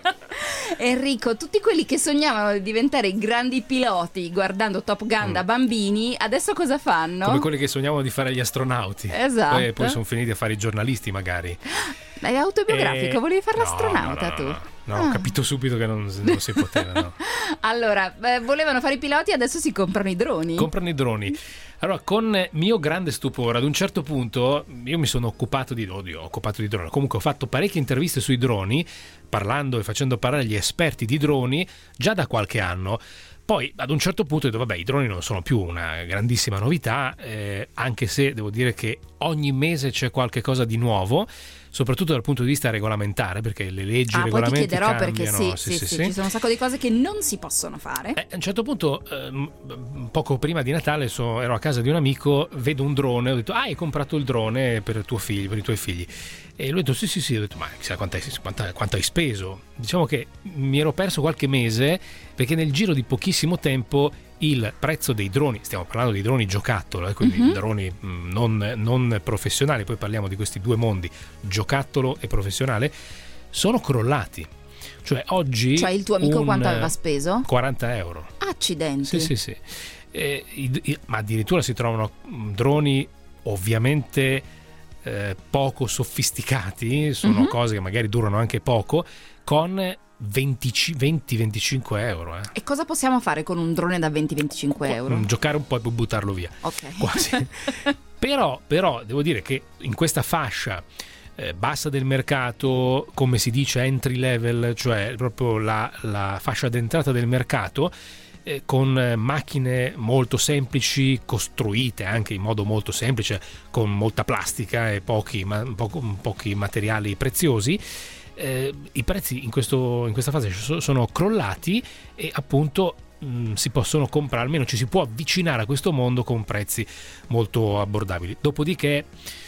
Speaker 3: Enrico, tutti quelli che sognavano di diventare grandi piloti guardando Top Gun mm. da bambini, adesso cosa fanno?
Speaker 15: Come quelli che sognavano di fare gli astronauti.
Speaker 3: Esatto.
Speaker 15: E poi sono finiti a fare i giornalisti, magari.
Speaker 3: È autobiografico,
Speaker 15: e...
Speaker 3: volevi fare
Speaker 15: no,
Speaker 3: l'astronauta
Speaker 15: no, no,
Speaker 3: tu?
Speaker 15: No, no,
Speaker 3: ah.
Speaker 15: ho capito subito che non, non si poteva, no.
Speaker 3: Allora, eh, volevano fare i piloti, adesso si comprano i droni.
Speaker 15: Comprano i droni. Allora, con mio grande stupore, ad un certo punto io mi sono occupato di droni, ho occupato di droni. Comunque ho fatto parecchie interviste sui droni, parlando e facendo parlare gli esperti di droni già da qualche anno. Poi ad un certo punto ho detto vabbè, i droni non sono più una grandissima novità, eh, anche se devo dire che ogni mese c'è qualche cosa di nuovo, soprattutto dal punto di vista regolamentare, perché le leggi, i
Speaker 3: ah,
Speaker 15: regolamenti
Speaker 3: poi ti chiederò
Speaker 15: cambiano.
Speaker 3: Perché sì, sì, sì, sì, sì, ci sono un sacco di cose che non si possono fare.
Speaker 15: Eh, a un certo punto, eh, poco prima di Natale, so, ero a casa di un amico, vedo un drone, ho detto ah, hai comprato il drone per tuo figlio, per i tuoi figli. E lui ha detto sì sì sì, ho detto ma chissà quanto hai, quanto, quanto hai speso. Diciamo che mi ero perso qualche mese, perché nel giro di pochissimo tempo il prezzo dei droni, stiamo parlando di droni giocattolo, eh, quindi mm-hmm. droni mh, non, non professionali, poi parliamo di questi due mondi, giocattolo e professionale, sono crollati. Cioè oggi,
Speaker 3: cioè il tuo amico
Speaker 15: un,
Speaker 3: quanto aveva speso?
Speaker 15: quaranta euro.
Speaker 3: Accidenti.
Speaker 15: Sì sì sì. Eh, i, i, ma addirittura si trovano droni ovviamente eh, poco sofisticati, sono mm-hmm. cose che magari durano anche poco, con venti venticinque euro. Eh.
Speaker 3: E cosa possiamo fare con un drone da venti venticinque euro?
Speaker 15: Giocare un po' e poi buttarlo via.
Speaker 3: Ok.
Speaker 15: Quasi. però, però devo dire che in questa fascia eh, bassa del mercato, come si dice entry level, cioè proprio la, la fascia d'entrata del mercato, eh, con eh, macchine molto semplici, costruite anche in modo molto semplice, con molta plastica e pochi, ma, poco, pochi materiali preziosi, Eh, i prezzi in, questo, in questa fase sono crollati e appunto mh, si possono comprare, almeno ci si può avvicinare a questo mondo con prezzi molto abbordabili. Dopodiché,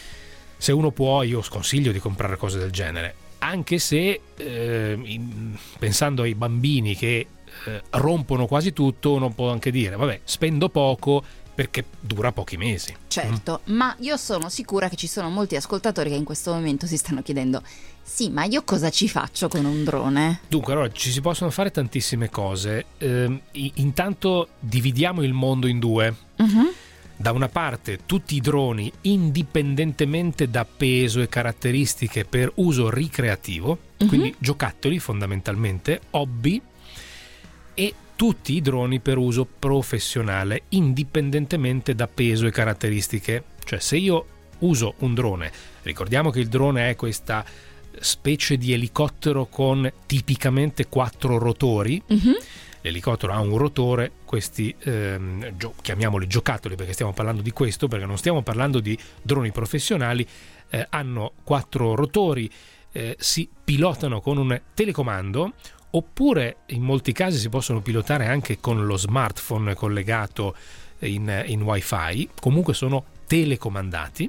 Speaker 15: se uno può, io sconsiglio di comprare cose del genere, anche se eh, in, pensando ai bambini che eh, rompono quasi tutto, uno può anche dire vabbè, spendo poco perché dura pochi mesi.
Speaker 3: Certo, mm. ma io sono sicura che ci sono molti ascoltatori che in questo momento si stanno chiedendo sì, ma io cosa ci faccio con un drone?
Speaker 15: Dunque, allora ci si possono fare tantissime cose. Eh, intanto dividiamo il mondo in due. Uh-huh. Da una parte tutti i droni indipendentemente da peso e caratteristiche per uso ricreativo, uh-huh. quindi giocattoli fondamentalmente, hobby, e tutti i droni per uso professionale indipendentemente da peso e caratteristiche. Cioè se io uso un drone, ricordiamo che il drone è questa specie di elicottero con tipicamente quattro rotori. Uh-huh. L'elicottero ha un rotore, questi ehm, gio- chiamiamoli giocattoli perché stiamo parlando di questo, perché non stiamo parlando di droni professionali, eh, hanno quattro rotori, eh, si pilotano con un telecomando, oppure in molti casi si possono pilotare anche con lo smartphone collegato in, in wifi, comunque sono telecomandati.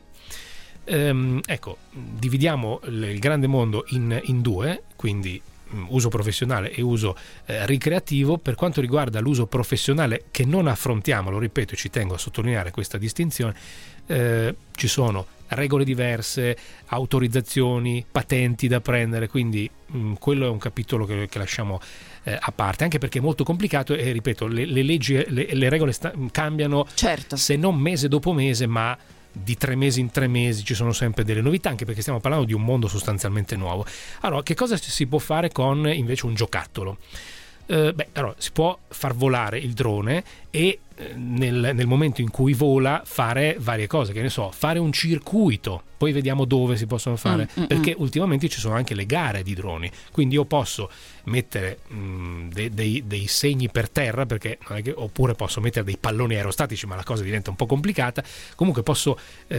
Speaker 15: Ehm, ecco, dividiamo il grande mondo in, in due, quindi uso professionale e uso eh, ricreativo. Per quanto riguarda l'uso professionale, che non affrontiamo, lo ripeto e ci tengo a sottolineare questa distinzione, eh, ci sono regole diverse, autorizzazioni, patenti da prendere, quindi mh, quello è un capitolo che, che lasciamo eh, a parte, anche perché è molto complicato e ripeto, le, le leggi, le, le regole sta- cambiano, certo, se non mese dopo mese, ma di tre mesi in tre mesi ci sono sempre delle novità, anche perché stiamo parlando di un mondo sostanzialmente nuovo. Allora, che cosa si può fare con invece un giocattolo? Eh, beh, allora, si può far volare il drone e eh, nel, nel momento in cui vola fare varie cose, che ne so, fare un circuito, poi vediamo dove si possono fare, mm, mm, perché mm. ultimamente ci sono anche le gare di droni, quindi io posso mettere mh, de, dei, dei segni per terra, perché non è che, oppure posso mettere dei palloni aerostatici, ma la cosa diventa un po' complicata. Comunque posso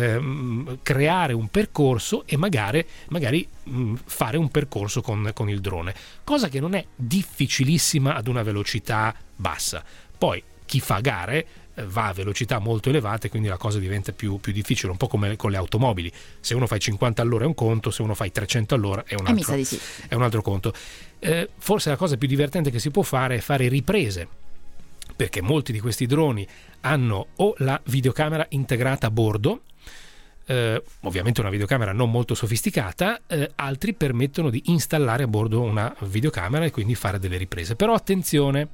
Speaker 15: ehm, creare un percorso e magari, magari mh, fare un percorso con, con il drone, cosa che non è difficilissima ad una velocità bassa. Poi chi fa gare va a velocità molto elevate, quindi la cosa diventa più, più difficile, un po' come con le automobili. Se uno fa cinquanta all'ora è un conto, se uno fa trecento all'ora è un altro, sì. è un altro conto. Eh, forse la cosa più divertente che si può fare è fare riprese, perché molti di questi droni hanno o la videocamera integrata a bordo, eh, ovviamente una videocamera non molto sofisticata, eh, altri permettono di installare a bordo una videocamera e quindi fare delle riprese. Però attenzione,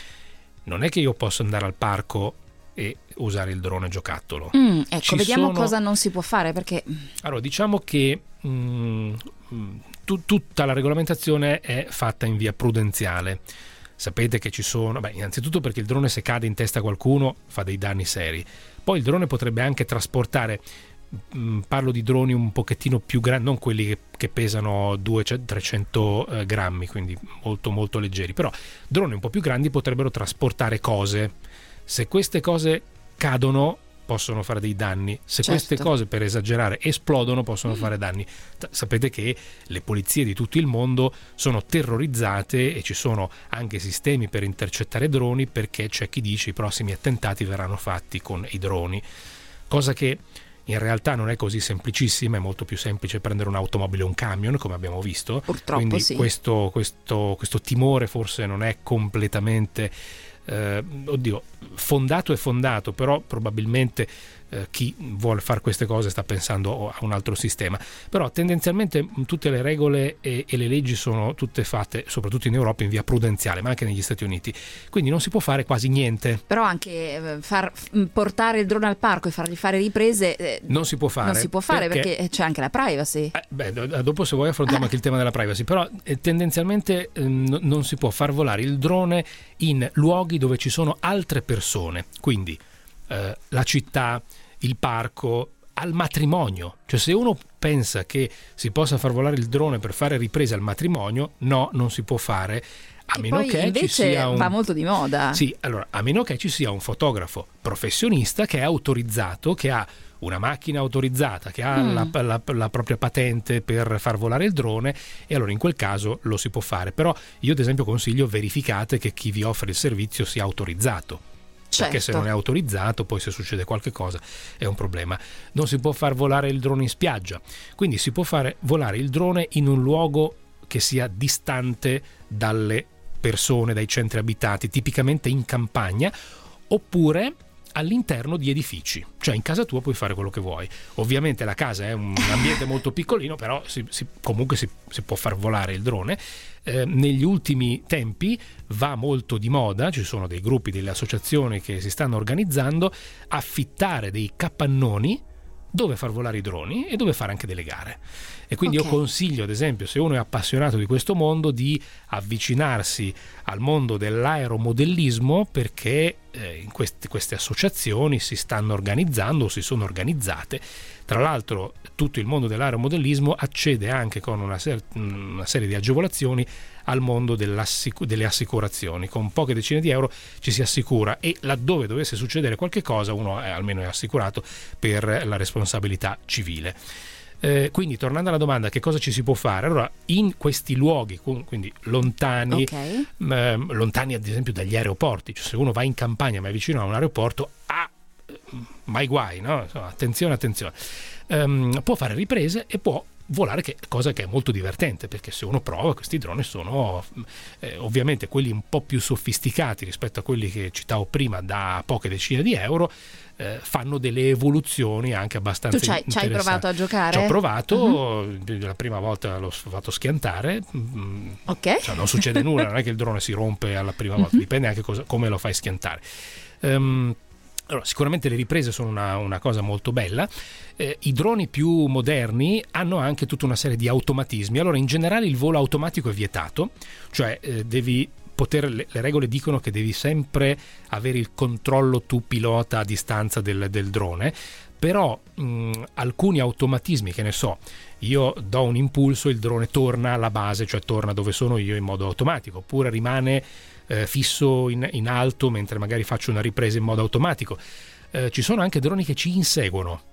Speaker 15: non è che io posso andare al parco e usare il drone giocattolo.
Speaker 3: Mm, ecco, Ci vediamo
Speaker 15: sono...
Speaker 3: cosa non si può fare, perché
Speaker 15: allora diciamo che mh, tu, tutta la regolamentazione è fatta in via prudenziale. Sapete che ci sono, beh, innanzitutto perché il drone, se cade in testa a qualcuno, fa dei danni seri. Poi il drone potrebbe anche trasportare, mh, parlo di droni un pochettino più grandi, non quelli che, che pesano duecento trecento eh, grammi, quindi molto molto leggeri, però droni un po' più grandi potrebbero trasportare cose. Se queste cose cadono possono fare dei danni, se certo. queste cose, per esagerare, esplodono possono mm. fare danni. Sapete che le polizie di tutto il mondo sono terrorizzate e ci sono anche sistemi per intercettare droni, perché c'è chi dice i prossimi attentati verranno fatti con i droni, cosa che in realtà non è così semplicissima. È molto più semplice prendere un'automobile o un camion, come abbiamo visto. Purtroppo quindi sì. questo, questo, questo timore forse non è completamente Eh, oddio, fondato è fondato, però probabilmente eh, chi vuole fare queste cose sta pensando a un altro sistema. Però tendenzialmente tutte le regole e, e le leggi sono tutte fatte, soprattutto in Europa, in via prudenziale, ma anche negli Stati Uniti, quindi non si può fare quasi niente.
Speaker 3: Però anche far portare il drone al parco e fargli fare riprese eh,
Speaker 15: non si può fare,
Speaker 3: non si può fare perché, perché c'è anche la privacy.
Speaker 15: Eh, beh, dopo se vuoi affrontiamo ah. anche il tema della privacy, però eh, tendenzialmente eh, n- non si può far volare il drone in luoghi dove ci sono altre persone, quindi eh, la città, il parco, al matrimonio. Cioè, se uno pensa che si possa far volare il drone per fare riprese al matrimonio, no, non si può fare, a
Speaker 3: e
Speaker 15: meno
Speaker 3: poi
Speaker 15: che
Speaker 3: invece
Speaker 15: ci sia un...
Speaker 3: va molto di moda.
Speaker 15: Sì, allora, a meno che ci sia un fotografo professionista che è autorizzato, che ha una macchina autorizzata, che ha mm. la, la, la propria patente per far volare il drone, e allora in quel caso lo si può fare. Però io ad esempio consiglio: verificate che chi vi offre il servizio sia autorizzato, certo. perché se non è autorizzato poi se succede qualche cosa è un problema. Non si può far volare il drone in spiaggia, quindi si può fare volare il drone in un luogo che sia distante dalle persone, dai centri abitati, tipicamente in campagna, oppure all'interno di edifici, cioè in casa tua puoi fare quello che vuoi. Ovviamente la casa è un ambiente molto piccolino, però si, si, comunque si, si può far volare il drone. Eh, negli ultimi tempi va molto di moda, ci sono dei gruppi, delle associazioni che si stanno organizzando, affittare dei capannoni dove far volare i droni e dove fare anche delle gare. E quindi okay. io consiglio, ad esempio, se uno è appassionato di questo mondo, di avvicinarsi al mondo dell'aeromodellismo, perché eh, in queste, queste associazioni si stanno organizzando o si sono organizzate. Tra l'altro tutto il mondo dell'aeromodellismo accede anche con una, ser- una serie di agevolazioni al mondo dell'assic- delle assicurazioni. Con poche decine di euro ci si assicura, e laddove dovesse succedere qualche cosa uno è, almeno è assicurato per la responsabilità civile. Eh, quindi tornando alla domanda, che cosa ci si può fare? Allora, in questi luoghi, quindi lontani, okay. ehm, lontani ad esempio dagli aeroporti, cioè se uno va in campagna ma è vicino a un aeroporto, ah, mai guai, no? Insomma, attenzione, attenzione. Um, può fare riprese e può volare, che cosa che è molto divertente, perché se uno prova, questi droni sono eh, ovviamente quelli un po' più sofisticati rispetto a quelli che citavo prima, da poche decine di euro, eh, fanno delle evoluzioni anche abbastanza
Speaker 3: tu c'hai,
Speaker 15: interessanti.
Speaker 3: Tu ci hai provato a giocare?
Speaker 15: Ci ho provato,
Speaker 3: uh-huh.
Speaker 15: La prima volta l'ho fatto schiantare,
Speaker 3: ok,
Speaker 15: cioè, non succede nulla, non è che il drone si rompe alla prima volta, uh-huh. dipende anche cosa, come lo fai schiantare. Um, Allora, sicuramente le riprese sono una, una cosa molto bella. Eh, I droni più moderni hanno anche tutta una serie di automatismi. Allora, in generale il volo automatico è vietato, cioè eh, devi poter, le, le regole dicono che devi sempre avere il controllo tu pilota a distanza del, del drone, però mh, alcuni automatismi, che ne so, io do un impulso, il drone torna alla base, cioè torna dove sono io in modo automatico, oppure rimane Eh, fisso in, in alto mentre magari faccio una ripresa in modo automatico. Eh, ci sono anche droni che ci inseguono,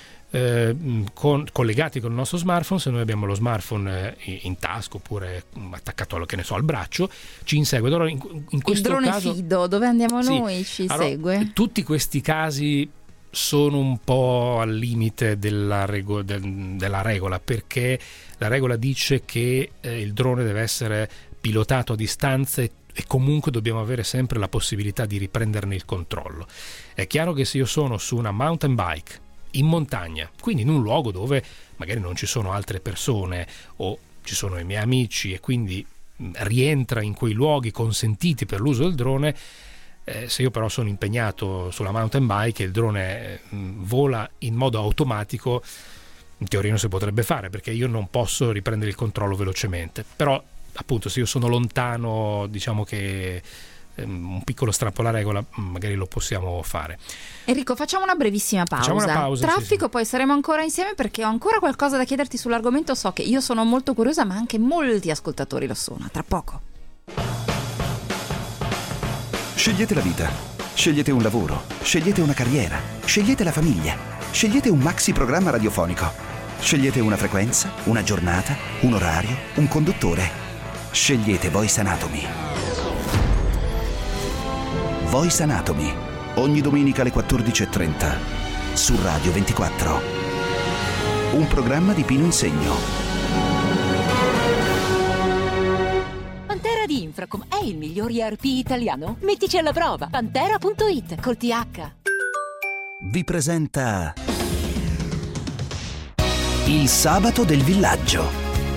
Speaker 15: eh, con, collegati con il nostro smartphone. Se noi abbiamo lo smartphone eh, in tasca oppure attaccato al, che ne so, al braccio, ci insegue. Allora, in, in questo
Speaker 3: il drone
Speaker 15: caso,
Speaker 3: fido, dove andiamo
Speaker 15: sì,
Speaker 3: noi, ci
Speaker 15: allora,
Speaker 3: segue.
Speaker 15: Tutti questi casi sono un po' al limite della, rego- de- della regola, perché la regola dice che eh, il drone deve essere pilotato a distanza e e comunque dobbiamo avere sempre la possibilità di riprenderne il controllo. È chiaro che se io sono su una mountain bike in montagna, quindi in un luogo dove magari non ci sono altre persone o ci sono i miei amici, e quindi rientra in quei luoghi consentiti per l'uso del drone, eh, se io però sono impegnato sulla mountain bike e il drone mh, vola in modo automatico, in teoria non si potrebbe fare, perché io non posso riprendere il controllo velocemente. Però appunto, se io sono lontano, diciamo che um, un piccolo strappo alla regola magari lo possiamo fare.
Speaker 3: Enrico, facciamo una brevissima pausa.
Speaker 15: Facciamo una pausa,
Speaker 3: Traffico,
Speaker 15: sì, sì.
Speaker 3: Poi saremo ancora insieme, perché ho ancora qualcosa da chiederti sull'argomento. So che io sono molto curiosa, ma anche molti ascoltatori lo sono. Tra poco.
Speaker 2: Scegliete la vita, scegliete un lavoro, scegliete una carriera, scegliete la famiglia, scegliete un maxi programma radiofonico, scegliete una frequenza, una giornata, un orario, un conduttore. Scegliete Voice Anatomy. Voice Anatomy, ogni domenica alle quattordici e trenta su Radio ventiquattro. Un programma di Pino Insegno.
Speaker 16: Pantera di Infracom è il miglior E R P italiano? Mettici alla prova. Pantera punto it col T H.
Speaker 2: Vi presenta Il sabato del villaggio.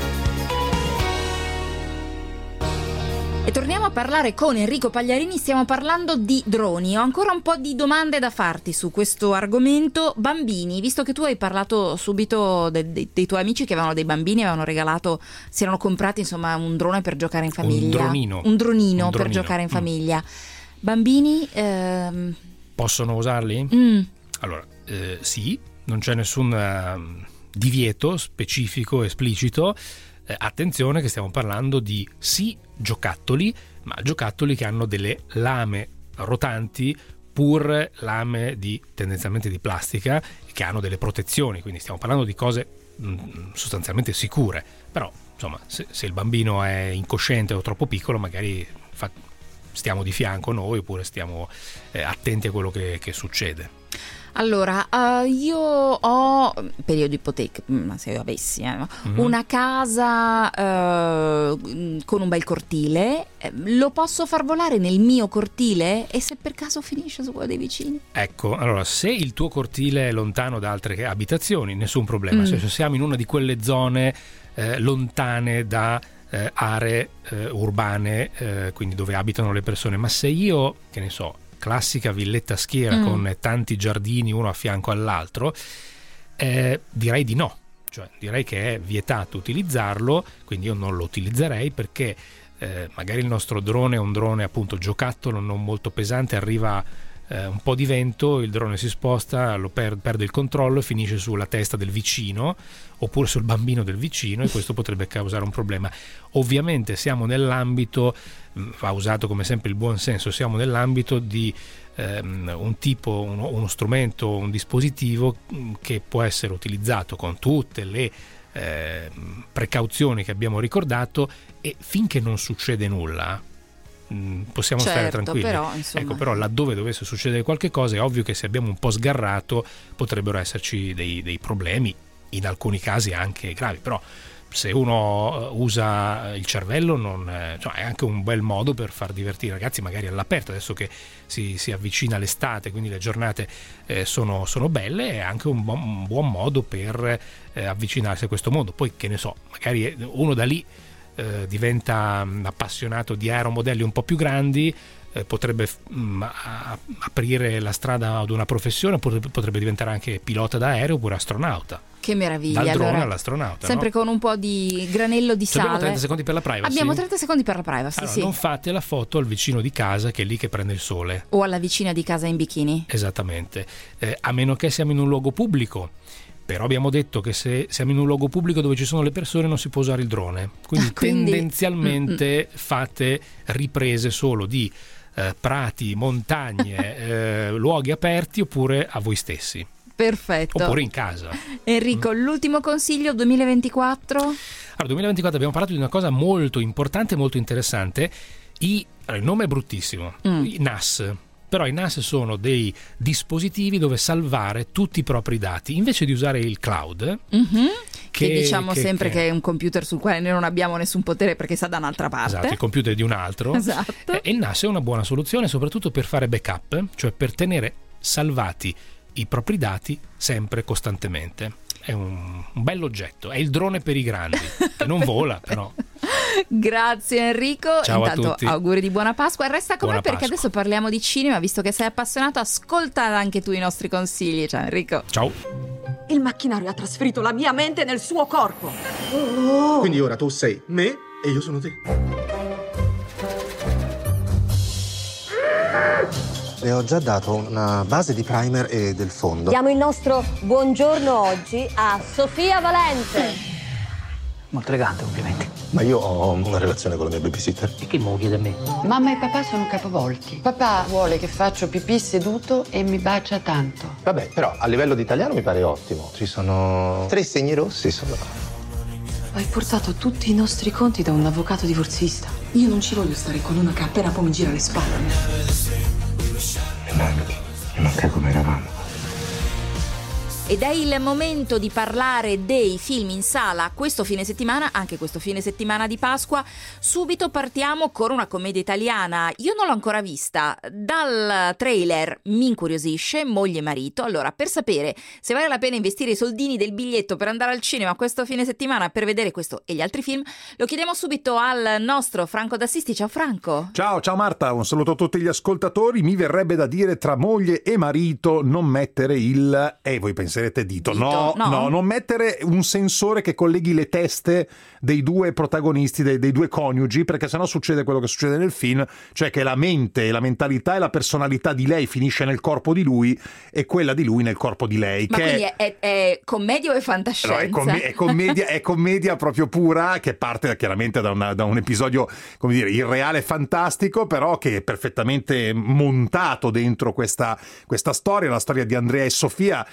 Speaker 3: E torniamo a parlare con Enrico Pagliarini. Stiamo parlando di droni. Ho ancora un po' di domande da farti su questo argomento. Bambini, visto che tu hai parlato subito de- de- dei tuoi amici che avevano dei bambini, avevano regalato, si erano comprati insomma un drone per giocare in famiglia.
Speaker 15: Un dronino.
Speaker 3: Un dronino,
Speaker 15: Un
Speaker 3: per
Speaker 15: dronino.
Speaker 3: giocare in
Speaker 15: Mm.
Speaker 3: famiglia. Bambini ehm...
Speaker 15: possono usarli?
Speaker 3: Mm.
Speaker 15: Allora, eh, sì, non c'è nessun uh, divieto specifico, esplicito. Eh, attenzione che stiamo parlando di sì giocattoli, ma giocattoli che hanno delle lame rotanti, pur lame di tendenzialmente di plastica, che hanno delle protezioni, quindi stiamo parlando di cose mh, sostanzialmente sicure. Però insomma, se, se il bambino è incosciente o troppo piccolo, magari fa, stiamo di fianco noi, oppure stiamo eh, attenti a quello che, che succede.
Speaker 3: Allora, uh, io ho periodo ipoteca, ma se io avessi eh,
Speaker 15: Mm-hmm.
Speaker 3: una casa uh, con un bel cortile, eh, lo posso far volare nel mio cortile? E se per caso finisce su quello dei vicini?
Speaker 15: Ecco, allora, se il tuo cortile è lontano da altre abitazioni, nessun problema.
Speaker 3: Mm.
Speaker 15: Se siamo in una di quelle zone eh, lontane da eh, aree eh, urbane, eh, quindi dove abitano le persone, ma se io, che ne so, classica villetta schiera
Speaker 3: Mm.
Speaker 15: con tanti giardini uno a fianco all'altro, eh, direi di no. Cioè, direi che è vietato utilizzarlo, quindi io non lo utilizzerei, perché eh, magari il nostro drone è un drone appunto giocattolo, non molto pesante, arriva eh, un po' di vento, il drone si sposta, lo per- perde il controllo e finisce sulla testa del vicino oppure sul bambino del vicino, e questo potrebbe causare un problema. Ovviamente siamo nell'ambito, mh, va usato come sempre il buon senso, siamo nell'ambito di ehm, un tipo, uno, uno strumento, un dispositivo mh, che può essere utilizzato con tutte le eh, precauzioni che abbiamo ricordato, e finché non succede nulla mh, possiamo
Speaker 3: Certo,
Speaker 15: stare tranquilli.
Speaker 3: però, insomma.
Speaker 15: Ecco, però laddove dovesse succedere qualche cosa è ovvio che se abbiamo un po' sgarrato potrebbero esserci dei, dei problemi, in alcuni casi anche gravi, però se uno usa il cervello non, cioè, è anche un bel modo per far divertire i ragazzi, magari all'aperto, adesso che si, si avvicina l'estate, quindi le giornate eh, sono, sono belle, è anche un, bu- un buon modo per eh, avvicinarsi a questo mondo. Poi, che ne so, magari uno da lì eh, diventa appassionato di aeromodelli un po' più grandi, eh, potrebbe mh, a- aprire la strada ad una professione, potrebbe, potrebbe diventare anche pilota d'aereo oppure astronauta.
Speaker 3: Che meraviglia.
Speaker 15: Dal drone
Speaker 3: allora,
Speaker 15: all'astronauta,
Speaker 3: sempre
Speaker 15: no?
Speaker 3: con un po' di granello di
Speaker 15: Ci abbiamo
Speaker 3: sale.
Speaker 15: trenta secondi per la privacy.
Speaker 3: Abbiamo trenta secondi per la privacy,
Speaker 15: Allora,
Speaker 3: sì.
Speaker 15: non fate la foto al vicino di casa che è lì che prende il sole.
Speaker 3: O alla vicina di casa in bikini.
Speaker 15: Esattamente. Eh, a meno che siamo in un luogo pubblico. Però abbiamo detto che se siamo in un luogo pubblico dove ci sono le persone non si può usare il drone. Quindi,
Speaker 3: Ah, quindi-
Speaker 15: tendenzialmente fate riprese solo di eh, prati, montagne, eh, luoghi aperti, oppure a voi stessi.
Speaker 3: Perfetto.
Speaker 15: Oppure in casa.
Speaker 3: Enrico, l'ultimo consiglio duemilaventiquattro?
Speaker 15: Allora, duemilaventiquattro abbiamo parlato di una cosa molto importante e molto interessante. I, allora, il nome è bruttissimo,
Speaker 3: Mm.
Speaker 15: i N A S. Però i N A S sono dei dispositivi dove salvare tutti i propri dati. Invece di usare il cloud,
Speaker 3: Mhm.
Speaker 15: che,
Speaker 3: Che, diciamo
Speaker 15: che-
Speaker 3: sempre
Speaker 15: che-
Speaker 3: che è un computer sul quale noi non abbiamo nessun potere perché sta da un'altra parte.
Speaker 15: esatto, il computer è di un altro,
Speaker 3: Esatto.
Speaker 15: eh, e il N A S è una buona soluzione soprattutto per fare backup, cioè per tenere salvati i propri dati sempre, costantemente. È un, un bell'oggetto, è il drone per i grandi, che non vola però.
Speaker 3: Grazie Enrico.
Speaker 15: Ciao a
Speaker 3: Intanto
Speaker 15: tutti.
Speaker 3: auguri di buona Pasqua. Resta con
Speaker 15: Buona
Speaker 3: noi perché
Speaker 15: Pasqua.
Speaker 3: adesso parliamo di cinema, visto che sei appassionato, ascolta anche tu i nostri consigli. Ciao Enrico.
Speaker 15: Ciao.
Speaker 17: Il macchinario ha trasferito la mia mente nel suo corpo.
Speaker 18: Quindi ora tu sei me e io sono te. Le ho già dato una base di primer e del fondo.
Speaker 19: Diamo il nostro buongiorno oggi a Sofia Valente.
Speaker 18: Molto elegante, complimenti. Ma io ho una relazione con la mia babysitter. E che mo chiede a me?
Speaker 20: Mamma e papà sono capovolti. Papà vuole che faccio pipì seduto e mi bacia tanto.
Speaker 18: Vabbè, però a livello di italiano mi pare ottimo. Ci sono tre segni rossi sopra.
Speaker 20: Hai portato tutti i nostri conti da un avvocato divorzista. Io non ci voglio stare con una che appena poi mi gira le spalle.
Speaker 18: Mi manchi, mi manca come eravamo.
Speaker 3: Ed è il momento di parlare dei film in sala questo fine settimana, anche questo fine settimana di Pasqua. Subito partiamo con una commedia italiana. Io non l'ho ancora vista. Dal trailer mi incuriosisce, Moglie e marito. Allora, per sapere se vale la pena investire i soldini del biglietto per andare al cinema questo fine settimana per vedere questo e gli altri film, lo chiediamo subito al nostro Franco D'Assisti. Ciao Franco.
Speaker 21: Ciao, ciao Marta, un saluto a tutti gli ascoltatori. Mi verrebbe da dire tra moglie e marito non mettere il... E eh, voi penserete dito.
Speaker 3: Dito,
Speaker 21: No,
Speaker 3: no.
Speaker 21: no, non mettere un sensore che colleghi le teste dei due protagonisti, dei, dei due coniugi, perché sennò succede quello che succede nel film, cioè che la mente, la mentalità e la personalità di lei finisce nel corpo di lui e quella di lui nel corpo di lei.
Speaker 3: Ma
Speaker 21: che
Speaker 3: quindi
Speaker 21: è...
Speaker 3: è, è, è commedia o è fantascienza?
Speaker 21: No, è, comm- è, commedia, è commedia proprio pura, che parte chiaramente da, una, da un episodio, come dire, irreale e fantastico, però che è perfettamente montato dentro questa, questa storia, la storia di Andrea e Sofia, una coppia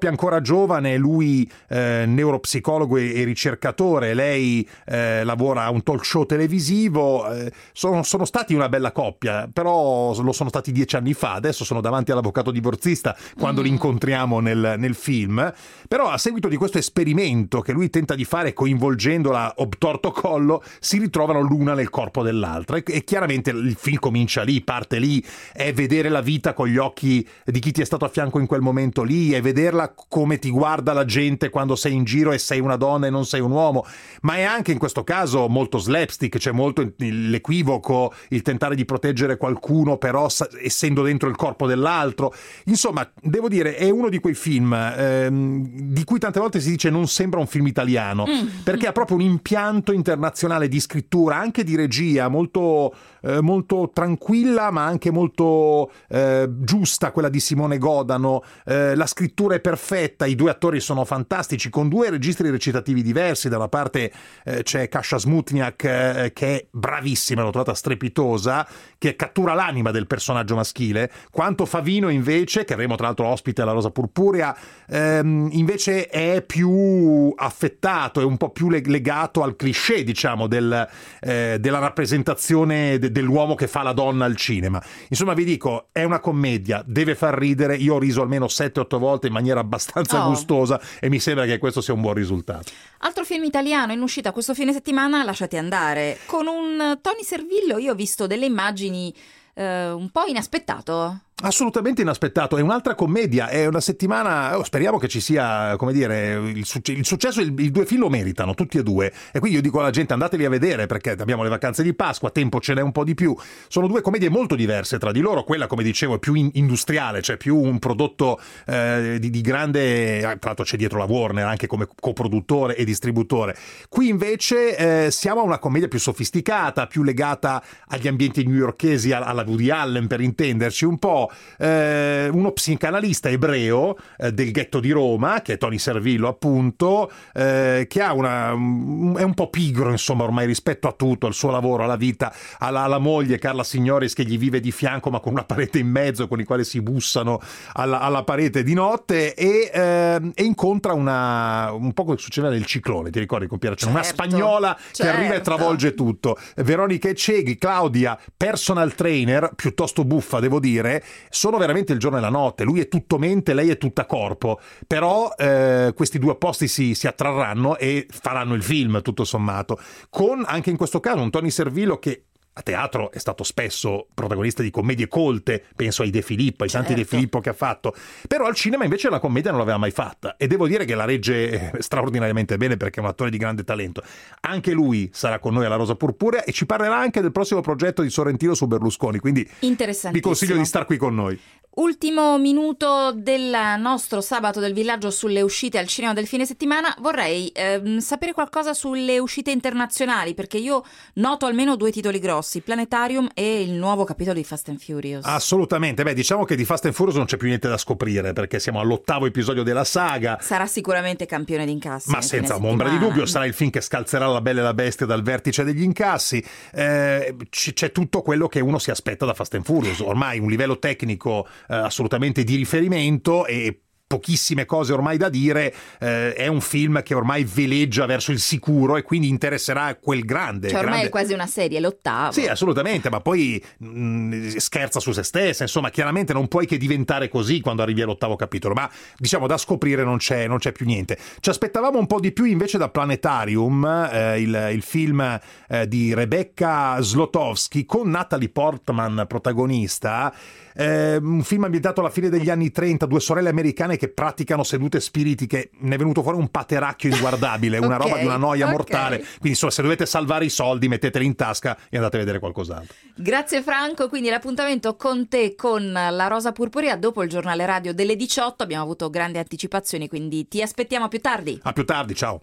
Speaker 21: coppia ancora giovane, lui eh, neuropsicologo e, e ricercatore, lei eh, lavora a un talk show televisivo, eh, sono, sono stati una bella coppia, però lo sono stati dieci anni fa, adesso sono davanti all'avvocato divorzista quando mm. li incontriamo nel, nel film, però a seguito di questo esperimento che lui tenta di fare coinvolgendola obtorto collo, si ritrovano l'una nel corpo dell'altra e, e chiaramente il film comincia lì, parte lì, è vedere la vita con gli occhi di chi ti è stato a fianco in quel momento lì, è vederla come ti guarda la gente quando sei in giro e sei una donna e non sei un uomo, ma è anche in questo caso molto slapstick, c'è molto l'equivoco, il tentare di proteggere qualcuno però essendo dentro il corpo dell'altro. Insomma, devo dire, è uno di quei film ehm, di cui tante volte si dice non sembra un film italiano, mm. perché ha proprio un impianto internazionale di scrittura, anche di regia, molto, eh, molto tranquilla ma anche molto eh, giusta, quella di Simone Godano. Eh, la scrittura è perfetta, i due attori sono fantastici, con due registri recitativi diversi. Da una parte eh, c'è Kasia Smutniak eh, che è bravissima, l'ho trovata strepitosa, che cattura l'anima del personaggio maschile, quanto Favino invece, che avremo tra l'altro ospite alla Rosa Purpurea, ehm, invece è più affettato, è un po' più legato al cliché, diciamo, del, eh, della rappresentazione de- dell'uomo che fa la donna al cinema. Insomma, vi dico, è una commedia, deve far ridere, io ho riso almeno sette otto volte in maniera abbastanza
Speaker 3: oh.
Speaker 21: gustosa e mi sembra che questo sia un buon risultato.
Speaker 3: Altro film italiano in uscita questo fine settimana, Lasciati andare, con un Tony Servillo. Io ho visto delle immagini eh, un po' inaspettato.
Speaker 21: Assolutamente inaspettato, è un'altra commedia, è una settimana, oh, speriamo che ci sia, come dire, il, succe- il successo, il, i due film lo meritano, tutti e due, e quindi io dico alla gente andateli a vedere perché abbiamo le vacanze di Pasqua, tempo ce n'è un po' di più, sono due commedie molto diverse tra di loro, quella come dicevo è più in- industriale, cioè più un prodotto eh, di, di grande, tra l'altro c'è dietro la Warner anche come coproduttore e distributore, qui invece eh, siamo a una commedia più sofisticata, più legata agli ambienti newyorkesi, alla Woody Allen per intenderci, un po' Eh, uno psicanalista ebreo eh, del ghetto di Roma, che è Tony Servillo appunto, eh, che ha una un, è un po' pigro insomma ormai rispetto a tutto, al suo lavoro, alla vita, alla, alla moglie Carla Signoris che gli vive di fianco ma con una parete in mezzo con i quali si bussano alla, alla parete di notte e, eh, e incontra una un po' come succedeva nel Ciclone, ti ricordi con Piero? Certo, una spagnola certo. che arriva e travolge tutto. Veronica Eceghi, Claudia, personal trainer piuttosto buffa devo dire, sono veramente il giorno e la notte, lui è tutto mente, lei è tutta corpo, però eh, questi due opposti si, si attrarranno e faranno il film tutto sommato, con anche in questo caso un Tony Servillo che a teatro è stato spesso protagonista di commedie colte, penso ai De Filippo, ai
Speaker 3: certo.
Speaker 21: tanti De Filippo che ha fatto, però al cinema invece la commedia non l'aveva mai fatta e devo dire che la regge straordinariamente bene perché è un attore di grande talento. Anche lui sarà con noi alla Rosa Purpurea e ci parlerà anche del prossimo progetto di Sorrentino su Berlusconi, quindi vi consiglio di star qui con noi.
Speaker 3: Ultimo minuto del nostro sabato del villaggio sulle uscite al cinema del fine settimana. Vorrei ehm, sapere qualcosa sulle uscite internazionali, perché io noto almeno due titoli grossi, Planetarium e il nuovo capitolo di Fast and Furious.
Speaker 21: Assolutamente, beh diciamo che di Fast and Furious non c'è più niente da scoprire perché siamo all'ottavo episodio della saga.
Speaker 3: Sarà sicuramente campione di incassi.
Speaker 21: Ma senza ombra di dubbio, sarà il film che scalzerà la Bella e la Bestia dal vertice degli incassi. Eh, c- c'è tutto quello che uno si aspetta da Fast and Furious, ormai un livello tecnico eh, assolutamente di riferimento e pochissime cose ormai da dire, eh, è un film che ormai veleggia verso il sicuro e quindi interesserà quel grande
Speaker 3: cioè ormai
Speaker 21: grande...
Speaker 3: è quasi una serie, l'ottavo.
Speaker 21: Sì, assolutamente, ma poi mh, scherza su se stessa, insomma chiaramente non puoi che diventare così quando arrivi all'ottavo capitolo, ma diciamo da scoprire non c'è, non c'è più niente. Ci aspettavamo un po' di più invece da Planetarium, eh, il, il film eh, di Rebecca Zlotowski con Natalie Portman protagonista. Eh, un film ambientato alla fine degli anni trenta, due sorelle americane che praticano sedute spiritiche, ne è venuto fuori un pateracchio inguardabile, una okay, roba di una noia okay. mortale, quindi insomma se dovete salvare i soldi metteteli in tasca e andate a vedere qualcos'altro.
Speaker 3: Grazie Franco, quindi l'appuntamento con te con la Rosa Purpurea dopo il giornale radio delle diciotto, abbiamo avuto grandi anticipazioni quindi ti aspettiamo più tardi.
Speaker 21: A più tardi, ciao.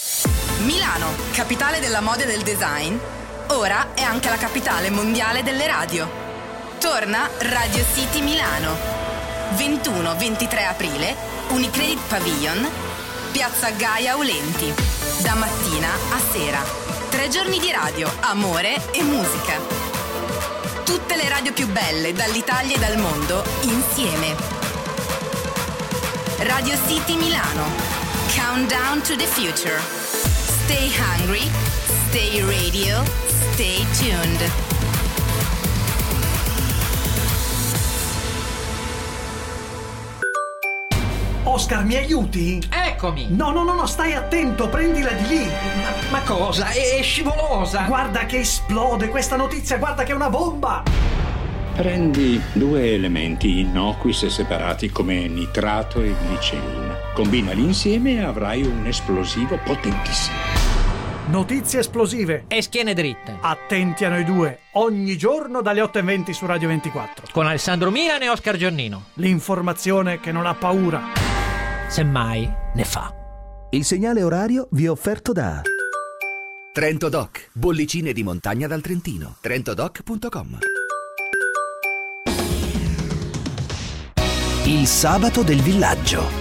Speaker 4: Milano, capitale della moda e del design, ora è anche la capitale mondiale delle radio. Torna Radio City Milano. ventuno ventitré aprile, Unicredit Pavilion, Piazza Gaia Aulenti. Da mattina a sera. Tre giorni di radio, amore e musica. Tutte le radio più belle dall'Italia e dal mondo insieme. Radio City Milano. Countdown to the future. Stay hungry, stay radio, stay tuned.
Speaker 6: Oscar, mi aiuti?
Speaker 22: Eccomi!
Speaker 6: No, no, no, no, stai attento, prendila di lì!
Speaker 22: Ma, ma cosa? È, è scivolosa!
Speaker 6: Guarda che esplode questa notizia, guarda che è una bomba!
Speaker 23: Prendi due elementi innocui se separati come nitrato e glicerina. Combinali insieme e avrai un esplosivo potentissimo.
Speaker 6: Notizie esplosive
Speaker 22: e schiene dritte.
Speaker 6: Attenti a noi due, ogni giorno dalle otto e venti su Radio ventiquattro.
Speaker 22: Con Alessandro Milan e Oscar Giannino.
Speaker 6: L'informazione che non ha paura.
Speaker 22: Semmai ne fa.
Speaker 1: Il segnale orario vi è offerto da Trento Doc, bollicine di montagna dal Trentino. trentodoc punto com. Il sabato del villaggio.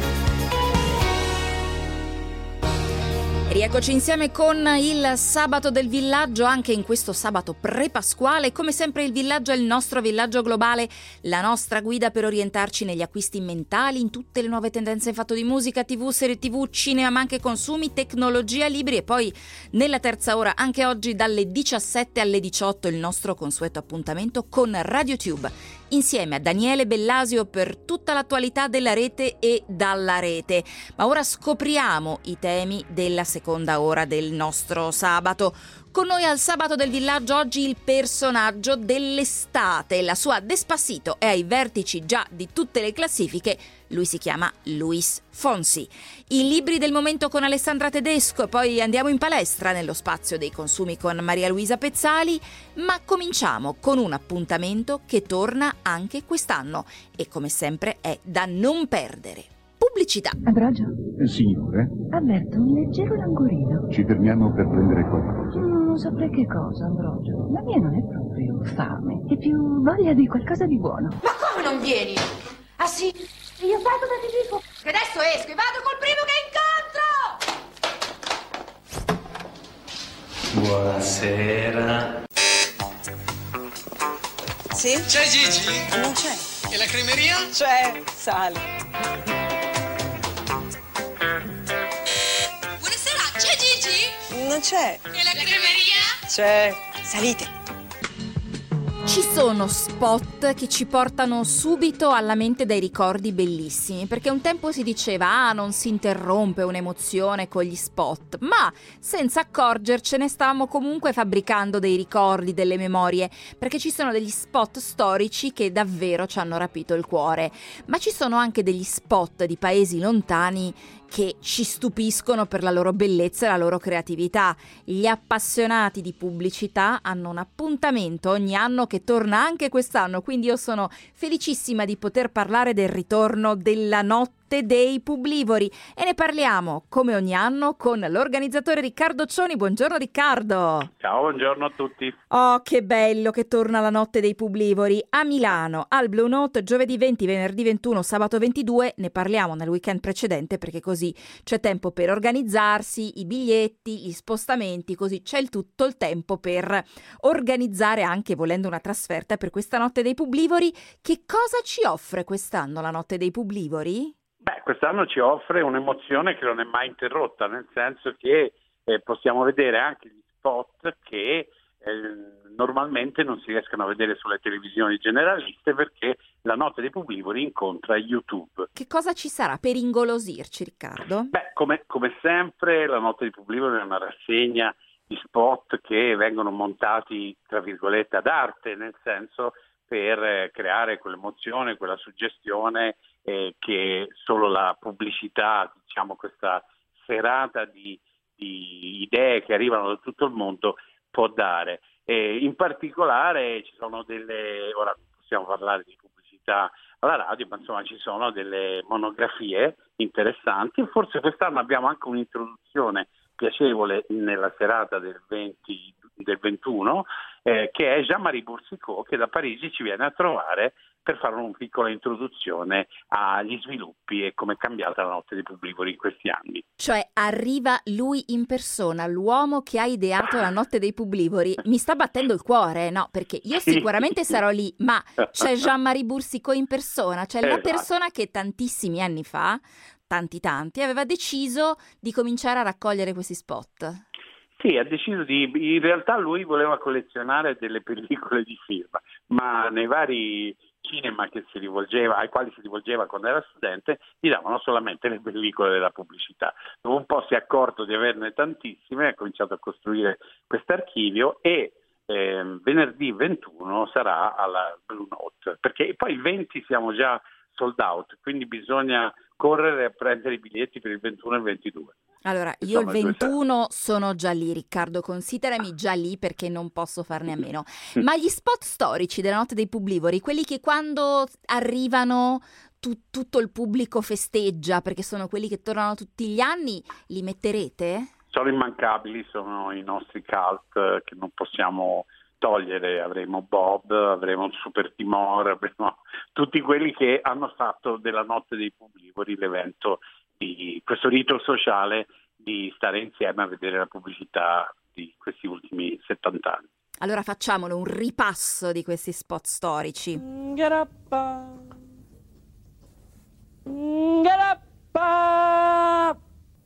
Speaker 3: Rieccoci insieme con il sabato del villaggio, anche in questo sabato pre-pasquale. Come sempre il villaggio è il nostro villaggio globale, la nostra guida per orientarci negli acquisti mentali, in tutte le nuove tendenze in fatto di musica, tv, serie tv, cinema, ma anche consumi, tecnologia, libri e poi nella terza ora, anche oggi dalle diciassette alle diciotto, il nostro consueto appuntamento con RadioTube. Insieme a Daniele Bellasio per tutta l'attualità della rete e dalla rete. Ma ora scopriamo i temi della seconda ora del nostro sabato. Con noi al sabato del villaggio oggi il personaggio dell'estate, la sua Despacito è ai vertici già di tutte le classifiche, lui si chiama Luis Fonsi. I libri del momento con Alessandra Tedesco, poi andiamo in palestra nello spazio dei consumi con Maria Luisa Pezzali, ma cominciamo con un appuntamento che torna anche quest'anno e come sempre è da non perdere. Pubblicità.
Speaker 24: Ambrogio?
Speaker 25: Signore?
Speaker 24: Avverto un leggero languorino.
Speaker 25: Ci fermiamo per prendere qualcosa.
Speaker 24: Mm, non saprei che cosa, Ambrogio. La mia non è proprio fame, è più voglia di qualcosa di buono.
Speaker 26: Ma come non vieni? Ah sì?
Speaker 24: Io vado da ti dico.
Speaker 26: Che adesso esco e vado col primo che incontro!
Speaker 27: Buonasera.
Speaker 26: Sì?
Speaker 27: C'è Gigi?
Speaker 26: Non c'è.
Speaker 27: E la cremeria?
Speaker 26: C'è, sali.
Speaker 27: Buonasera, c'è Gigi?
Speaker 26: Non c'è.
Speaker 27: E la cremeria?
Speaker 26: C'è, salite.
Speaker 3: Ci sono spot che ci portano subito alla mente dei ricordi bellissimi, perché un tempo si diceva ah non si interrompe un'emozione con gli spot, ma senza accorgercene stavamo comunque fabbricando dei ricordi, delle memorie, perché ci sono degli spot storici che davvero ci hanno rapito il cuore, ma ci sono anche degli spot di paesi lontani che ci stupiscono per la loro bellezza e la loro creatività. Gli appassionati di pubblicità hanno un appuntamento ogni anno che torna anche quest'anno, quindi io sono felicissima di poter parlare del ritorno della notte dei Publivori e ne parliamo come ogni anno con l'organizzatore Riccardo Cioni. Buongiorno Riccardo.
Speaker 28: Ciao, buongiorno a tutti.
Speaker 3: Oh, che bello che torna la notte dei Publivori a Milano, al Blue Note, giovedì venti, venerdì ventuno, sabato ventidue. Ne parliamo nel weekend precedente perché così c'è tempo per organizzarsi, i biglietti, gli spostamenti, così c'è il tutto il tempo per organizzare anche volendo una trasferta per questa notte dei Publivori. Che cosa ci offre quest'anno la notte dei Publivori?
Speaker 28: Beh, quest'anno ci offre un'emozione che non è mai interrotta, nel senso che eh, possiamo vedere anche gli spot che eh, normalmente non si riescono a vedere sulle televisioni generaliste perché la notte dei Publivori incontra YouTube.
Speaker 3: Che cosa ci sarà per ingolosirci, Riccardo?
Speaker 28: Beh, come, come sempre la notte dei Publivori è una rassegna di spot che vengono montati, tra virgolette, ad arte, nel senso per eh, creare quell'emozione, quella suggestione eh, che solo la pubblicità, diciamo questa serata di, di idee che arrivano da tutto il mondo può dare. E in particolare ci sono delle, ora possiamo parlare di pubblicità alla radio, ma insomma ci sono delle monografie interessanti e forse quest'anno abbiamo anche un'introduzione piacevole nella serata del venti del ventuno, eh, che è Jean-Marie Boursicot, che da Parigi ci viene a trovare per fare una piccola introduzione agli sviluppi e come è cambiata la notte dei Publivori in questi anni.
Speaker 3: Cioè arriva lui in persona, l'uomo che ha ideato la notte dei Publivori. Mi sta battendo il cuore, no? Perché io sicuramente sarò lì, ma c'è Jean-Marie Boursicot in persona, cioè esatto. La persona che tantissimi anni fa, tanti tanti, aveva deciso di cominciare a raccogliere questi spot.
Speaker 28: Sì, ha deciso di... In realtà lui voleva collezionare delle pellicole di film, ma nei vari cinema che si rivolgeva, ai quali si rivolgeva quando era studente, gli davano solamente le pellicole della pubblicità. Dopo un po' si è accorto di averne tantissime, ha cominciato a costruire quest'archivio e eh, venerdì ventuno sarà alla Blue Note, perché poi il venti siamo già sold out, quindi bisogna correre a prendere i biglietti per il ventuno e il ventidue.
Speaker 3: Allora, io il ventuno sono già lì, Riccardo, considerami già lì perché non posso farne a meno. Ma gli spot storici della notte dei Publivori, quelli che quando arrivano tu, tutto il pubblico festeggia, perché sono quelli che tornano tutti gli anni, li metterete?
Speaker 28: Sono immancabili, sono i nostri cult che non possiamo togliere. Avremo Bob, avremo Super Timor, avremo tutti quelli che hanno fatto della notte dei Publivori l'evento di questo rito sociale di stare insieme a vedere la pubblicità di questi ultimi settanta anni.
Speaker 3: Allora facciamolo un ripasso di questi spot storici.
Speaker 5: Ngarappa. Ngarappa.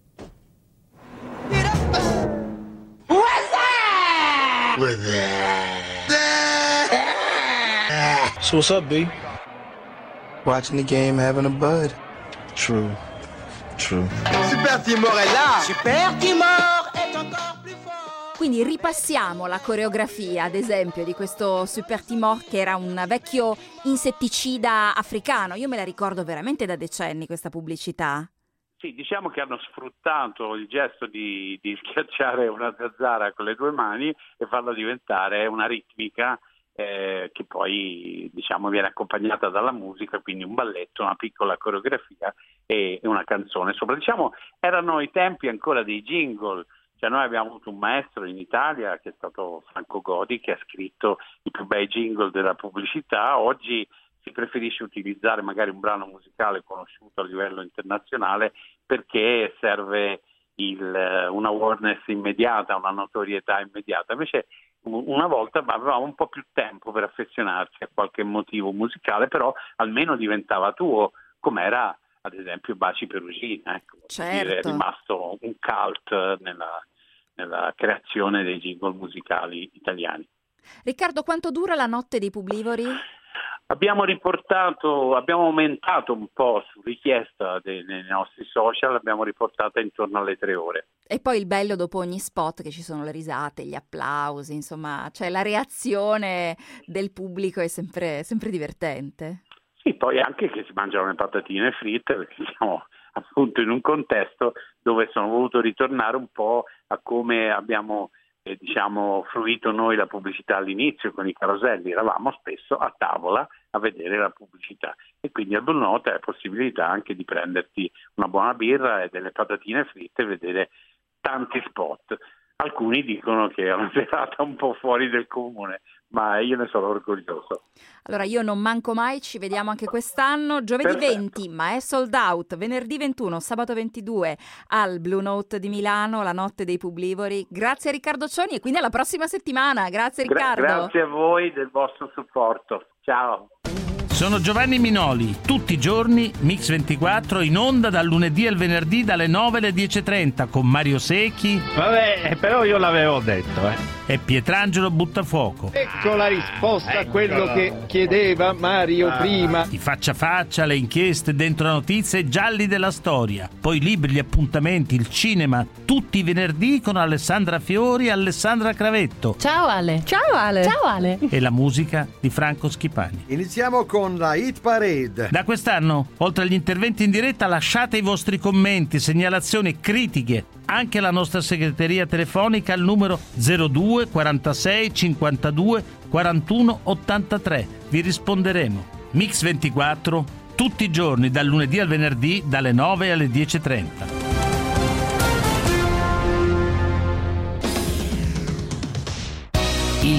Speaker 7: So what's up, B? Watching the game, having a bud. True. True.
Speaker 5: Super Timor è là! Super Timor è ancora più forte!
Speaker 3: Quindi ripassiamo la coreografia, ad esempio, di questo Super Timor, che era un vecchio insetticida africano. Io me la ricordo veramente da decenni questa pubblicità.
Speaker 28: Sì, diciamo che hanno sfruttato il gesto di, di schiacciare una zanzara con le due mani e farla diventare una ritmica eh, che poi diciamo viene accompagnata dalla musica, quindi un balletto, una piccola coreografia e una canzone. Sopra, diciamo, erano i tempi ancora dei jingle. Cioè noi abbiamo avuto un maestro in Italia che è stato Franco Godi, che ha scritto i più bei jingle della pubblicità. Oggi si preferisce utilizzare magari un brano musicale conosciuto a livello internazionale perché serve il, una awareness immediata, una notorietà immediata. Invece una volta avevamo un po' più tempo per affezionarci a qualche motivo musicale, però almeno diventava tuo, com'era ad esempio Baci Perugina, ecco,
Speaker 3: certo.
Speaker 28: È rimasto un cult nella, nella creazione dei jingle musicali italiani.
Speaker 3: Riccardo, quanto dura la notte dei Publivori?
Speaker 28: Abbiamo riportato, abbiamo aumentato un po' su richiesta dei, dei nostri social, abbiamo riportato intorno alle tre ore.
Speaker 3: E poi il bello dopo ogni spot che ci sono le risate, gli applausi, insomma, cioè la reazione del pubblico è sempre, sempre divertente.
Speaker 28: Sì, poi anche che si mangiano le patatine fritte, perché siamo appunto in un contesto dove sono voluto ritornare un po' a come abbiamo eh, diciamo fruito noi la pubblicità all'inizio con i caroselli. Eravamo spesso a tavola a vedere la pubblicità e quindi a Blue Note hai la possibilità anche di prenderti una buona birra e delle patatine fritte e vedere tanti spot. Alcuni dicono che è una serata un po' fuori del comune, ma io ne sono orgoglioso.
Speaker 3: Allora io non manco mai, ci vediamo anche quest'anno, giovedì
Speaker 28: Perfetto.
Speaker 3: venti, ma è sold out, venerdì ventuno, sabato ventidue al Blue Note di Milano, la notte dei Publivori. Grazie a Riccardo Cioni e quindi alla prossima settimana. Grazie Riccardo.
Speaker 28: Gra- grazie a voi del vostro supporto. Ciao.
Speaker 8: Sono Giovanni Minoli, tutti i giorni Mix ventiquattro in onda dal lunedì al venerdì dalle nove alle dieci e trenta con Mario Secchi.
Speaker 9: Vabbè, però io l'avevo detto, eh.
Speaker 8: E Pietrangelo Buttafuoco.
Speaker 9: Ecco la risposta a quello che chiedeva Mario ah. prima.
Speaker 8: I faccia a faccia, le inchieste dentro la notizia e gialli della storia. Poi i libri, gli appuntamenti, il cinema, tutti i venerdì con Alessandra Fiori e Alessandra Cravetto.
Speaker 10: Ciao Ale. Ciao Ale. Ciao Ale.
Speaker 8: E la musica di Franco Schipani.
Speaker 11: Iniziamo con la Hit Parade.
Speaker 8: Da quest'anno, oltre agli interventi in diretta, lasciate i vostri commenti, segnalazioni, critiche anche alla nostra segreteria telefonica al numero zero due quarantasei cinquantadue quarantuno ottantatré. Vi risponderemo. Mix ventiquattro, tutti i giorni, dal lunedì al venerdì, dalle nove alle dieci e trenta.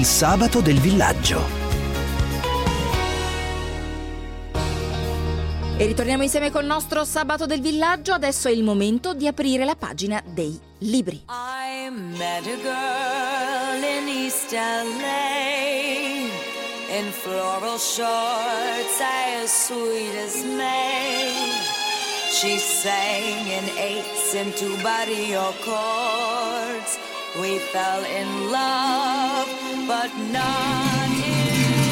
Speaker 1: Il sabato del villaggio.
Speaker 3: E ritorniamo insieme col nostro sabato del villaggio. Adesso è il momento di aprire la pagina dei libri.
Speaker 2: I met a girl in East L A in floral shorts as sweet as May. She sang in eighths and two barrio chords. We fell in love, but not in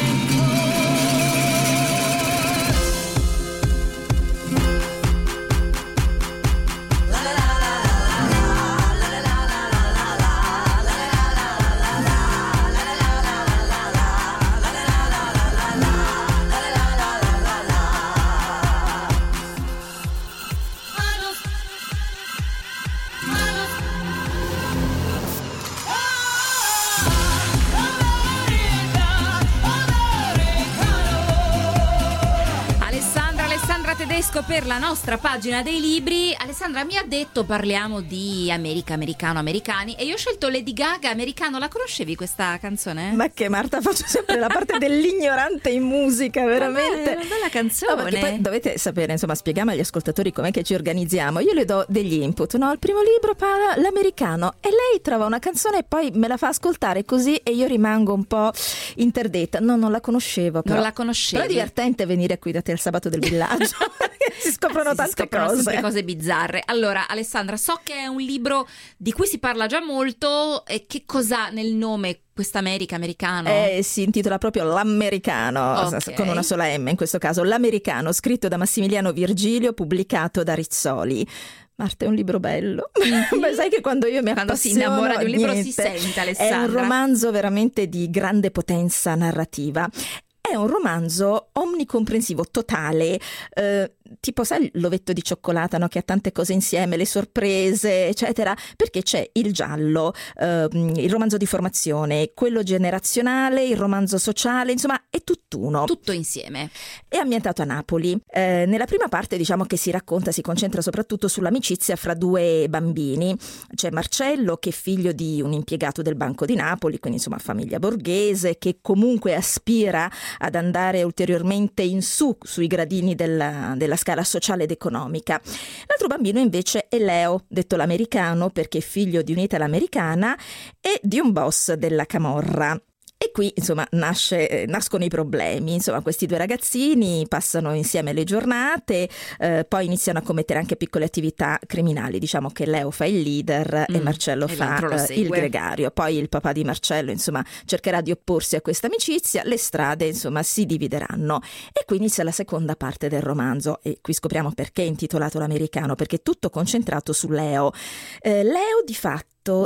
Speaker 3: Tedesco per la nostra pagina dei libri. Alessandra mi ha detto parliamo di America, americano, americani, e io ho scelto Lady Gaga, Americano. La conoscevi questa canzone?
Speaker 12: Ma che, Marta, faccio sempre la parte dell'ignorante in musica, veramente.
Speaker 3: È una bella canzone.
Speaker 12: No, poi dovete sapere, insomma, spieghiamo agli ascoltatori com'è che ci organizziamo. Io le do degli input, no? Il primo libro parla l'americano e lei trova una canzone e poi me la fa ascoltare così e io rimango un po' interdetta. No, non la conoscevo. Però.
Speaker 3: Non la conoscevi?
Speaker 12: Però è divertente venire qui da te il sabato del villaggio. Si scoprono
Speaker 3: eh,
Speaker 12: tante
Speaker 3: si scoprono
Speaker 12: cose.
Speaker 3: sempre cose bizzarre. Allora, Alessandra, so che è un libro di cui si parla già molto. E che cos'ha nel nome questa America, americano?
Speaker 12: Eh, si intitola proprio L'Americano, okay, con una sola M in questo caso. L'Americano, scritto da Massimiliano Virgilio, pubblicato da Rizzoli. Marta, è un libro bello. Mm-hmm. Beh, sai che quando io mi
Speaker 3: quando
Speaker 12: appassiono,
Speaker 3: si innamora di un libro
Speaker 12: niente,
Speaker 3: si sente, Alessandra.
Speaker 12: È un romanzo veramente di grande potenza narrativa. È un romanzo omnicomprensivo, totale, eh, tipo sai l'ovetto di cioccolata, no? Che ha tante cose insieme, le sorprese eccetera, perché c'è il giallo, eh, il romanzo di formazione, quello generazionale, il romanzo sociale, insomma è tutt'uno.
Speaker 3: Tutto insieme.
Speaker 12: È ambientato a Napoli. Eh, nella prima parte diciamo che si racconta, si concentra soprattutto sull'amicizia fra due bambini. C'è Marcello che è figlio di un impiegato del Banco di Napoli, quindi insomma famiglia borghese, che comunque aspira ad andare ulteriormente in su sui gradini della, della scala sociale ed economica. L'altro bambino invece è Leo, detto l'americano perché è figlio di un'italo-americana e di un boss della camorra. E qui, insomma, nasce, nascono i problemi. Insomma, questi due ragazzini passano insieme le giornate, eh, poi iniziano a commettere anche piccole attività criminali. Diciamo che Leo fa il leader mm, e Marcello e fa eh, il gregario. Poi il papà di Marcello, insomma, cercherà di opporsi a questa amicizia. Le strade, insomma, si divideranno. E qui inizia la seconda parte del romanzo. E qui scopriamo perché è intitolato L'Americano, perché è tutto concentrato su Leo. Eh, Leo, di fatto,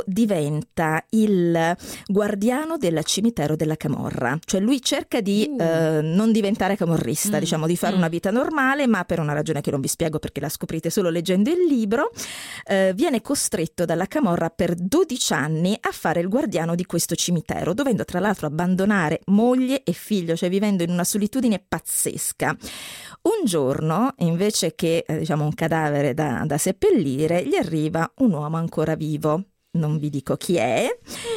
Speaker 12: diventa il guardiano del cimitero della camorra, cioè lui cerca di uh. eh, non diventare camorrista, mm. diciamo di fare mm. una vita normale, ma per una ragione che non vi spiego perché la scoprite solo leggendo il libro, eh, viene costretto dalla camorra per dodici anni a fare il guardiano di questo cimitero, dovendo tra l'altro abbandonare moglie e figlio, cioè vivendo in una solitudine pazzesca. Un giorno, invece che eh, diciamo un cadavere da, da seppellire, gli arriva un uomo ancora vivo. Non vi dico chi è,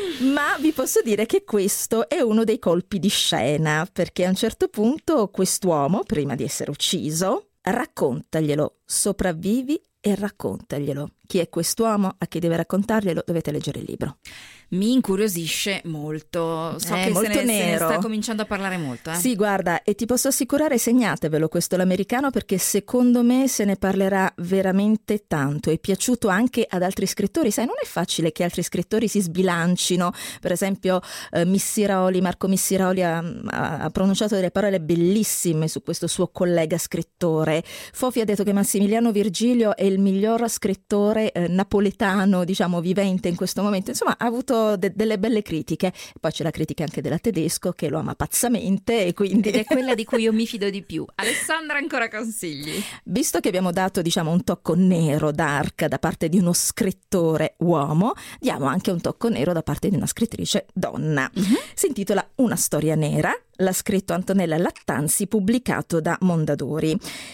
Speaker 12: ma vi posso dire che questo è uno dei colpi di scena, perché a un certo punto quest'uomo, prima di essere ucciso, raccontaglielo, sopravvivi e raccontaglielo. Chi è quest'uomo? A chi deve raccontarglielo? Dovete leggere il libro.
Speaker 3: Mi incuriosisce molto, so
Speaker 12: è
Speaker 3: che
Speaker 12: molto
Speaker 3: se ne,
Speaker 12: nero.
Speaker 3: se ne sta cominciando a parlare molto. Eh?
Speaker 12: Sì, guarda, e ti posso assicurare, segnatevelo questo L'Americano, perché secondo me se ne parlerà veramente tanto. È piaciuto anche ad altri scrittori, sai, non è facile che altri scrittori si sbilancino. Per esempio eh, Missiroli, Marco Missiroli ha, ha pronunciato delle parole bellissime su questo suo collega scrittore. Fofi ha detto che Massimiliano Virgilio è il miglior scrittore eh, napoletano, diciamo, vivente in questo momento. Insomma, ha avuto De- delle belle critiche. Poi c'è la critica anche della Tedesco, che lo ama pazzamente, e quindi
Speaker 3: ed è quella di cui io mi fido di più. Alessandra, ancora consigli?
Speaker 12: Visto che abbiamo dato, diciamo, un tocco nero, dark, da parte di uno scrittore uomo, diamo anche un tocco nero da parte di una scrittrice donna. Mm-hmm. Si intitola Una storia nera, l'ha scritto Antonella Lattanzi, pubblicato da Mondadori.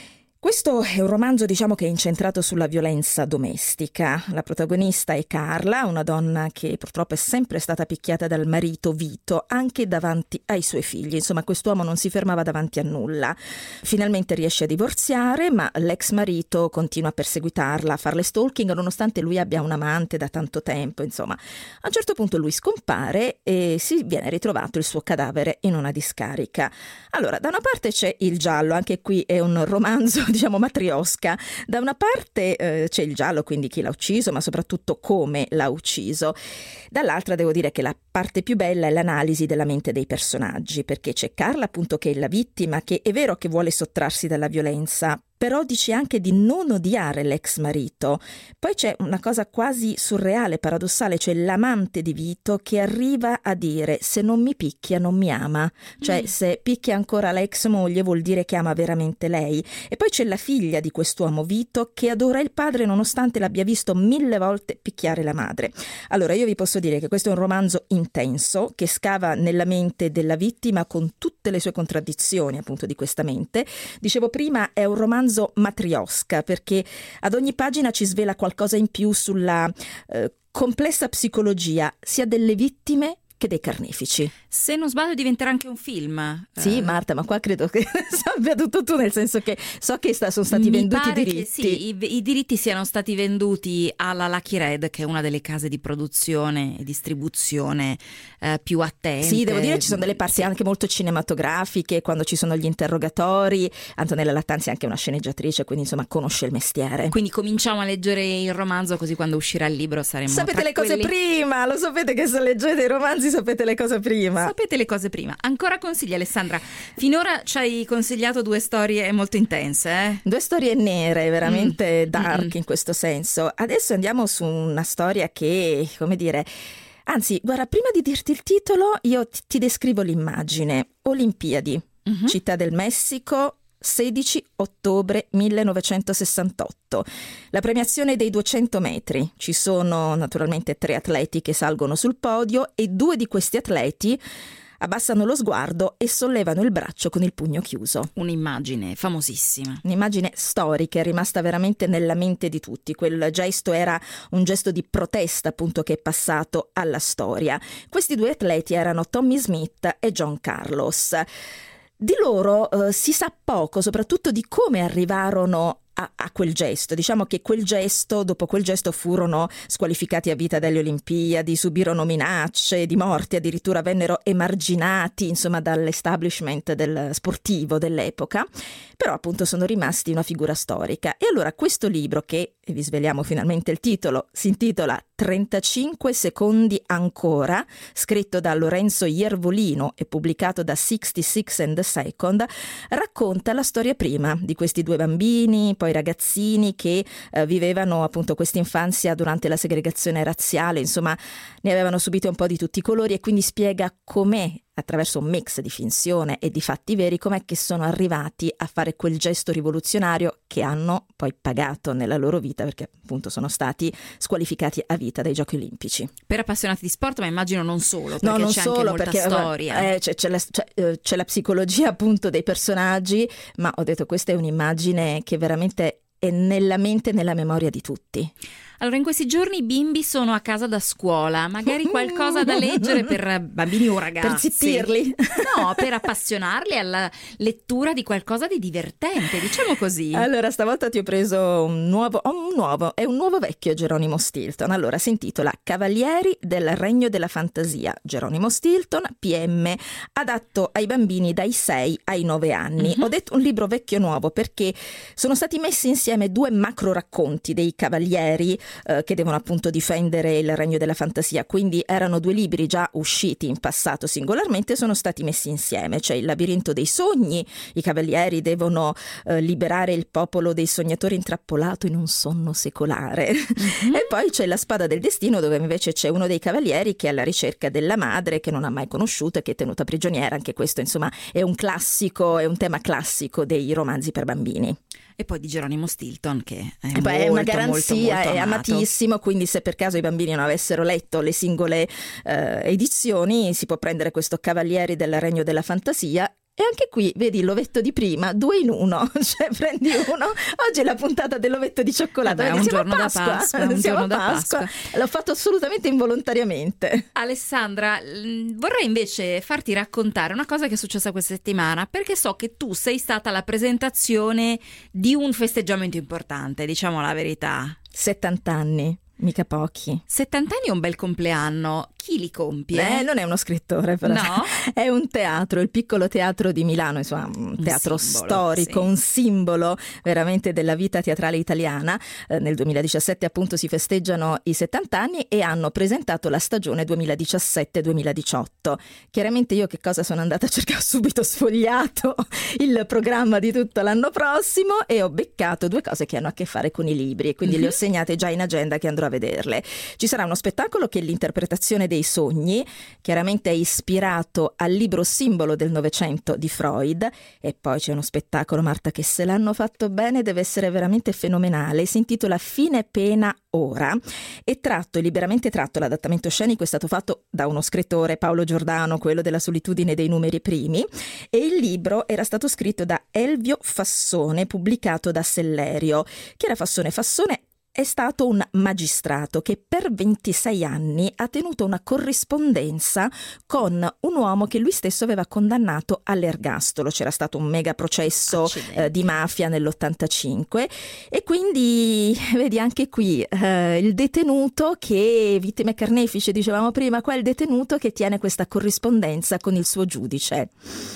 Speaker 12: Questo è un romanzo, diciamo, che è incentrato sulla violenza domestica. La protagonista è Carla, una donna che purtroppo è sempre stata picchiata dal marito Vito, anche davanti ai suoi figli. Insomma, quest'uomo non si fermava davanti a nulla. Finalmente riesce a divorziare, ma l'ex marito continua a perseguitarla, a farle stalking, nonostante lui abbia un amante da tanto tempo. Insomma, a un certo punto lui scompare e si viene ritrovato il suo cadavere in una discarica. Allora, da una parte c'è il giallo, anche qui è un romanzo, diciamo, matriosca. Da una parte eh, c'è il giallo, quindi chi l'ha ucciso, ma soprattutto come l'ha ucciso. Dall'altra devo dire che la parte più bella è l'analisi della mente dei personaggi, perché c'è Carla, appunto, che è la vittima, che è vero che vuole sottrarsi dalla violenza, però dice anche di non odiare l'ex marito. Poi c'è una cosa quasi surreale, paradossale, cioè l'amante di Vito che arriva a dire: se non mi picchia non mi ama, cioè mm. se picchia ancora l'ex moglie vuol dire che ama veramente lei. E poi c'è la figlia di quest'uomo Vito che adora il padre nonostante l'abbia visto mille volte picchiare la madre. Allora io vi posso dire che questo è un romanzo intenso che scava nella mente della vittima con tutte le sue contraddizioni, appunto, di questa mente. Dicevo prima, è un romanzo matriosca perché ad ogni pagina ci svela qualcosa in più sulla eh, complessa psicologia sia delle vittime che dei carnefici.
Speaker 3: Se non sbaglio diventerà anche un film.
Speaker 12: Sì,
Speaker 3: eh.
Speaker 12: Marta, ma qua credo che sappia tutto tu, nel senso che so che sta, sono stati
Speaker 3: Mi
Speaker 12: venduti i
Speaker 3: pare
Speaker 12: diritti.
Speaker 3: Che sì, i, i diritti siano stati venduti alla Lucky Red, che è una delle case di produzione e distribuzione eh, più attente.
Speaker 12: Sì, devo dire ci sono delle parti sì. anche molto cinematografiche, quando ci sono gli interrogatori. Antonella Lattanzi è anche una sceneggiatrice, quindi insomma conosce il mestiere.
Speaker 3: Quindi cominciamo a leggere il romanzo, così quando uscirà il libro saremo
Speaker 12: sapete
Speaker 3: tra
Speaker 12: le cose
Speaker 3: quelli...
Speaker 12: prima, lo sapete che se leggete i romanzi sapete le cose prima.
Speaker 3: Sapete le cose prima. Ancora consigli, Alessandra? Finora ci hai consigliato due storie molto intense, eh?
Speaker 12: Due storie nere, veramente
Speaker 3: mm.
Speaker 12: dark
Speaker 3: mm.
Speaker 12: in questo senso. Adesso andiamo su una storia che, come dire... Anzi, guarda, prima di dirti il titolo, io ti, ti descrivo l'immagine. Olimpiadi, mm-hmm. Città del Messico, sedici ottobre millenovecentosessantotto. La premiazione dei duecento metri. Ci sono naturalmente tre atleti che salgono sul podio e due di questi atleti abbassano lo sguardo e sollevano il braccio con il pugno chiuso.
Speaker 3: Un'immagine famosissima.
Speaker 12: Un'immagine storica, è rimasta veramente nella mente di tutti. Quel gesto era un gesto di protesta, appunto, che è passato alla storia. Questi due atleti erano Tommy Smith e John Carlos. Di loro eh, si sa poco, soprattutto di come arrivarono A, a quel gesto. Diciamo che quel gesto, dopo quel gesto furono squalificati a vita dalle Olimpiadi, subirono minacce di morte, addirittura vennero emarginati, insomma, dall'establishment del sportivo dell'epoca, però appunto sono rimasti una figura storica. E allora questo libro, che, e vi sveliamo finalmente il titolo, si intitola trentacinque secondi ancora, scritto da Lorenzo Iervolino e pubblicato da sessantasei and the Second, racconta la storia prima di questi due bambini, poi ragazzini che eh, vivevano appunto questa infanzia durante la segregazione razziale, insomma ne avevano subito un po' di tutti i colori, e quindi spiega com'è, attraverso un mix di finzione e di fatti veri, com'è che sono arrivati a fare quel gesto rivoluzionario che hanno poi pagato nella loro vita, perché appunto sono stati squalificati a vita dai Giochi Olimpici.
Speaker 3: Per appassionati di sport, ma immagino non solo, perché
Speaker 12: no, non
Speaker 3: c'è
Speaker 12: solo,
Speaker 3: anche molta
Speaker 12: perché,
Speaker 3: storia.
Speaker 12: Eh, c'è, c'è, la, c'è, c'è la psicologia appunto dei personaggi, ma ho detto questa è un'immagine che veramente è nella mente e nella memoria di tutti.
Speaker 3: Allora, in questi giorni i bimbi sono a casa da scuola, magari qualcosa da leggere per bambini o ragazzi.
Speaker 12: Per zittirli?
Speaker 3: No, per appassionarli alla lettura di qualcosa di divertente, diciamo così.
Speaker 12: Allora, stavolta ti ho preso un nuovo, oh, un nuovo, è un nuovo vecchio Geronimo Stilton. Allora, si intitola Cavalieri del Regno della Fantasia, Geronimo Stilton, P M, adatto ai bambini dai sei ai nove anni. Mm-hmm. Ho detto un libro vecchio nuovo perché sono stati messi insieme due macro racconti dei cavalieri eh, che devono appunto difendere il Regno della Fantasia, quindi erano due libri già usciti in passato singolarmente, sono stati messi insieme. C'è il Labirinto dei Sogni, i cavalieri devono eh, liberare il popolo dei sognatori intrappolato in un sonno secolare. Mm-hmm. E poi c'è La Spada del Destino, dove invece c'è uno dei cavalieri che è alla ricerca della madre che non ha mai conosciuto e che è tenuta prigioniera. Anche questo insomma è un classico, è un tema classico dei romanzi per bambini.
Speaker 3: E poi di Geronimo Stilton, che è,
Speaker 12: e poi
Speaker 3: molto,
Speaker 12: è una garanzia,
Speaker 3: molto, molto
Speaker 12: è
Speaker 3: amato.
Speaker 12: amatissimo, quindi se per caso i bambini non avessero letto le singole eh, edizioni, si può prendere questo Cavalieri del Regno della Fantasia E anche qui, vedi, l'ovetto di prima, due in uno, cioè prendi uno. Oggi è la puntata dell'ovetto di cioccolato.
Speaker 3: Vabbè,
Speaker 12: Vedi,
Speaker 3: un
Speaker 12: siamo
Speaker 3: giorno
Speaker 12: a Pasqua,
Speaker 3: da Pasqua, un
Speaker 12: siamo
Speaker 3: giorno
Speaker 12: a
Speaker 3: da
Speaker 12: Pasqua.
Speaker 3: Pasqua.
Speaker 12: L'ho fatto assolutamente involontariamente.
Speaker 3: Alessandra, vorrei invece farti raccontare una cosa che è successa questa settimana, perché so che tu sei stata alla presentazione di un festeggiamento importante, diciamo la verità.
Speaker 12: settanta anni. Mica pochi.
Speaker 3: settanta anni è un bel compleanno. Chi li compie?
Speaker 12: Eh, non è uno scrittore, però.
Speaker 3: No?
Speaker 12: È un teatro, il Piccolo Teatro di Milano, insomma, un teatro
Speaker 3: un simbolo,
Speaker 12: storico,
Speaker 3: sì.
Speaker 12: un simbolo veramente della vita teatrale italiana. Eh, nel duemiladiciassette appunto si festeggiano i settanta anni e hanno presentato la stagione duemiladiciassette duemiladiciotto. Chiaramente io che cosa sono andata a cercare? Subito sfogliato il programma di tutto l'anno prossimo e ho beccato due cose che hanno a che fare con i libri e quindi mm-hmm. le ho segnate già in agenda che andrò a vederle. Ci sarà uno spettacolo che è l'interpretazione dei sogni, chiaramente è ispirato al libro simbolo del Novecento di Freud, e poi c'è uno spettacolo, Marta, che se l'hanno fatto bene deve essere veramente fenomenale, si intitola Fine pena ora, è tratto, è liberamente tratto, l'adattamento scenico è stato fatto da uno scrittore, Paolo Giordano, quello della Solitudine dei numeri primi, e il libro era stato scritto da Elvio Fassone, pubblicato da Sellerio. Chi era Fassone? Fassone è stato un magistrato che per ventisei anni ha tenuto una corrispondenza con un uomo che lui stesso aveva condannato all'ergastolo. C'era stato un mega processo eh, di mafia nell'ottantacinque e quindi vedi anche qui eh, il detenuto che, vittime carnefici dicevamo prima, qua è il detenuto che tiene questa corrispondenza con il suo giudice.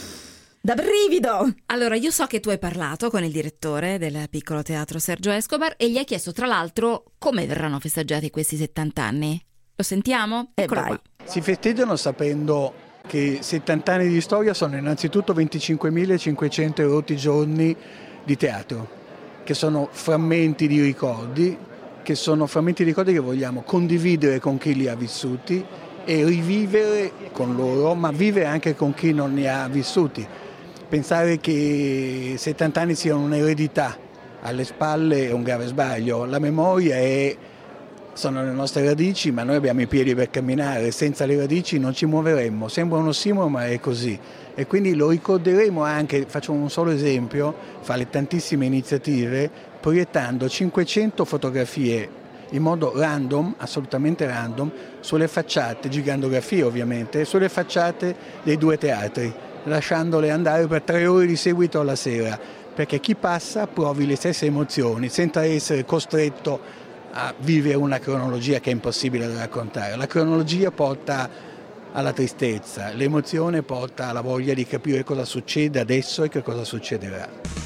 Speaker 12: Da brivido!
Speaker 3: Allora, io so che tu hai parlato con il direttore del Piccolo Teatro, Sergio Escobar, e gli hai chiesto tra l'altro come verranno festeggiati questi settanta anni. Lo sentiamo? Eccolo qua.
Speaker 13: Si festeggiano sapendo che settanta anni di storia sono innanzitutto venticinquemilacinquecento erotti giorni di teatro, che sono frammenti di ricordi, che sono frammenti di ricordi che vogliamo condividere con chi li ha vissuti e rivivere con loro, ma vivere anche con chi non ne ha vissuti. Pensare che settanta anni siano un'eredità alle spalle è un grave sbaglio. La memoria è, sono le nostre radici, ma noi abbiamo i piedi per camminare. Senza le radici non ci muoveremmo. Sembra un ossimoro, ma è così. E quindi lo ricorderemo anche, faccio un solo esempio, fra le tantissime iniziative, proiettando cinquecento fotografie in modo random, assolutamente random, sulle facciate, gigantografie ovviamente, sulle facciate dei due teatri, lasciandole andare per tre ore di seguito alla sera, perché chi passa provi le stesse emozioni senza essere costretto a vivere una cronologia che è impossibile da raccontare. La cronologia porta alla tristezza, l'emozione porta alla voglia di capire cosa succede adesso e che cosa succederà.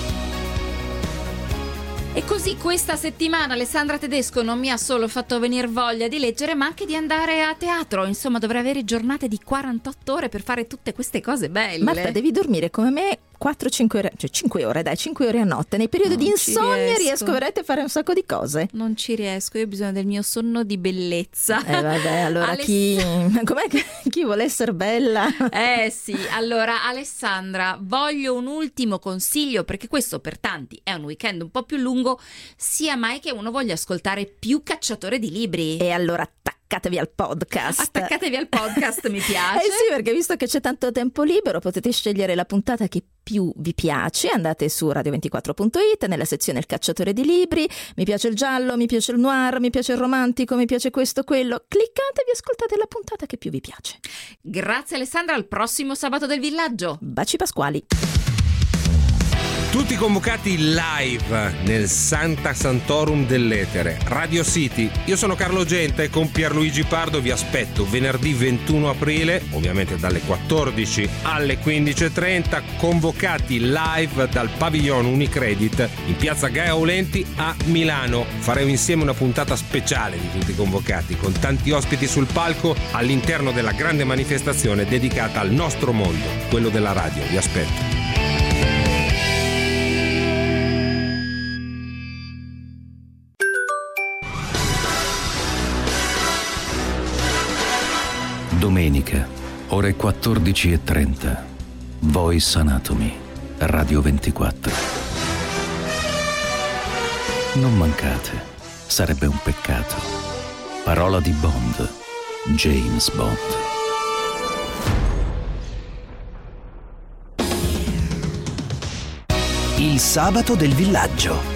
Speaker 3: E così questa settimana Alessandra Tedesco non mi ha solo fatto venire voglia di leggere, ma anche di andare a teatro. Insomma, dovrei avere giornate di quarantotto ore per fare tutte queste cose belle.
Speaker 12: Marta, devi dormire come me quattro cinque ore, cioè cinque ore, dai, cinque ore a notte. Nei periodi non di insonnia riesco. riesco veramente a fare un sacco di cose.
Speaker 3: Non ci riesco, io ho bisogno del mio sonno di bellezza.
Speaker 12: Eh vabbè, allora Aless- chi com'è che chi vuole essere bella?
Speaker 3: Eh sì, allora Alessandra, voglio un ultimo consiglio, perché questo per tanti è un weekend un po' più lungo, sia mai che uno voglia ascoltare più Cacciatore di libri.
Speaker 12: E allora attaccatevi al podcast.
Speaker 3: Attaccatevi al podcast, mi piace.
Speaker 12: Eh sì, perché visto che c'è tanto tempo libero potete scegliere la puntata che più vi piace. Andate su radio ventiquattro punto it nella sezione Il Cacciatore di libri. Mi piace il giallo, mi piace il noir, mi piace il romantico, mi piace questo, quello. Cliccate e vi ascoltate la puntata che più vi piace.
Speaker 3: Grazie Alessandra, al prossimo sabato del villaggio.
Speaker 12: Baci pasquali.
Speaker 14: Tutti convocati live nel Santa Santorum dell'Etere, Radio City. Io sono Carlo Genta e con Pierluigi Pardo vi aspetto venerdì ventuno aprile, ovviamente dalle quattordici alle quindici e trenta, convocati live dal Pavilion Unicredit in piazza Gaia Aulenti a Milano. Faremo insieme una puntata speciale di Tutti convocati, con tanti ospiti sul palco all'interno della grande manifestazione dedicata al nostro mondo, quello della radio. Vi aspetto.
Speaker 1: Domenica, ore quattordici e trenta. Voice Anatomy, Radio ventiquattro. Non mancate, sarebbe un peccato. Parola di Bond, James Bond. Il sabato del villaggio.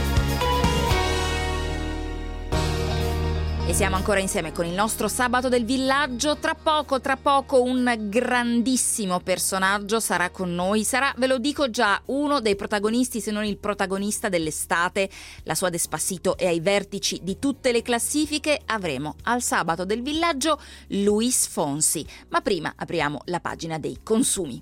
Speaker 3: E siamo ancora insieme con il nostro sabato del villaggio. Tra poco, tra poco un grandissimo personaggio sarà con noi. Sarà, ve lo dico già, uno dei protagonisti, se non il protagonista dell'estate. La sua Despacito è ai vertici di tutte le classifiche. Avremo al sabato del villaggio Luis Fonsi. Ma prima apriamo la pagina dei consumi.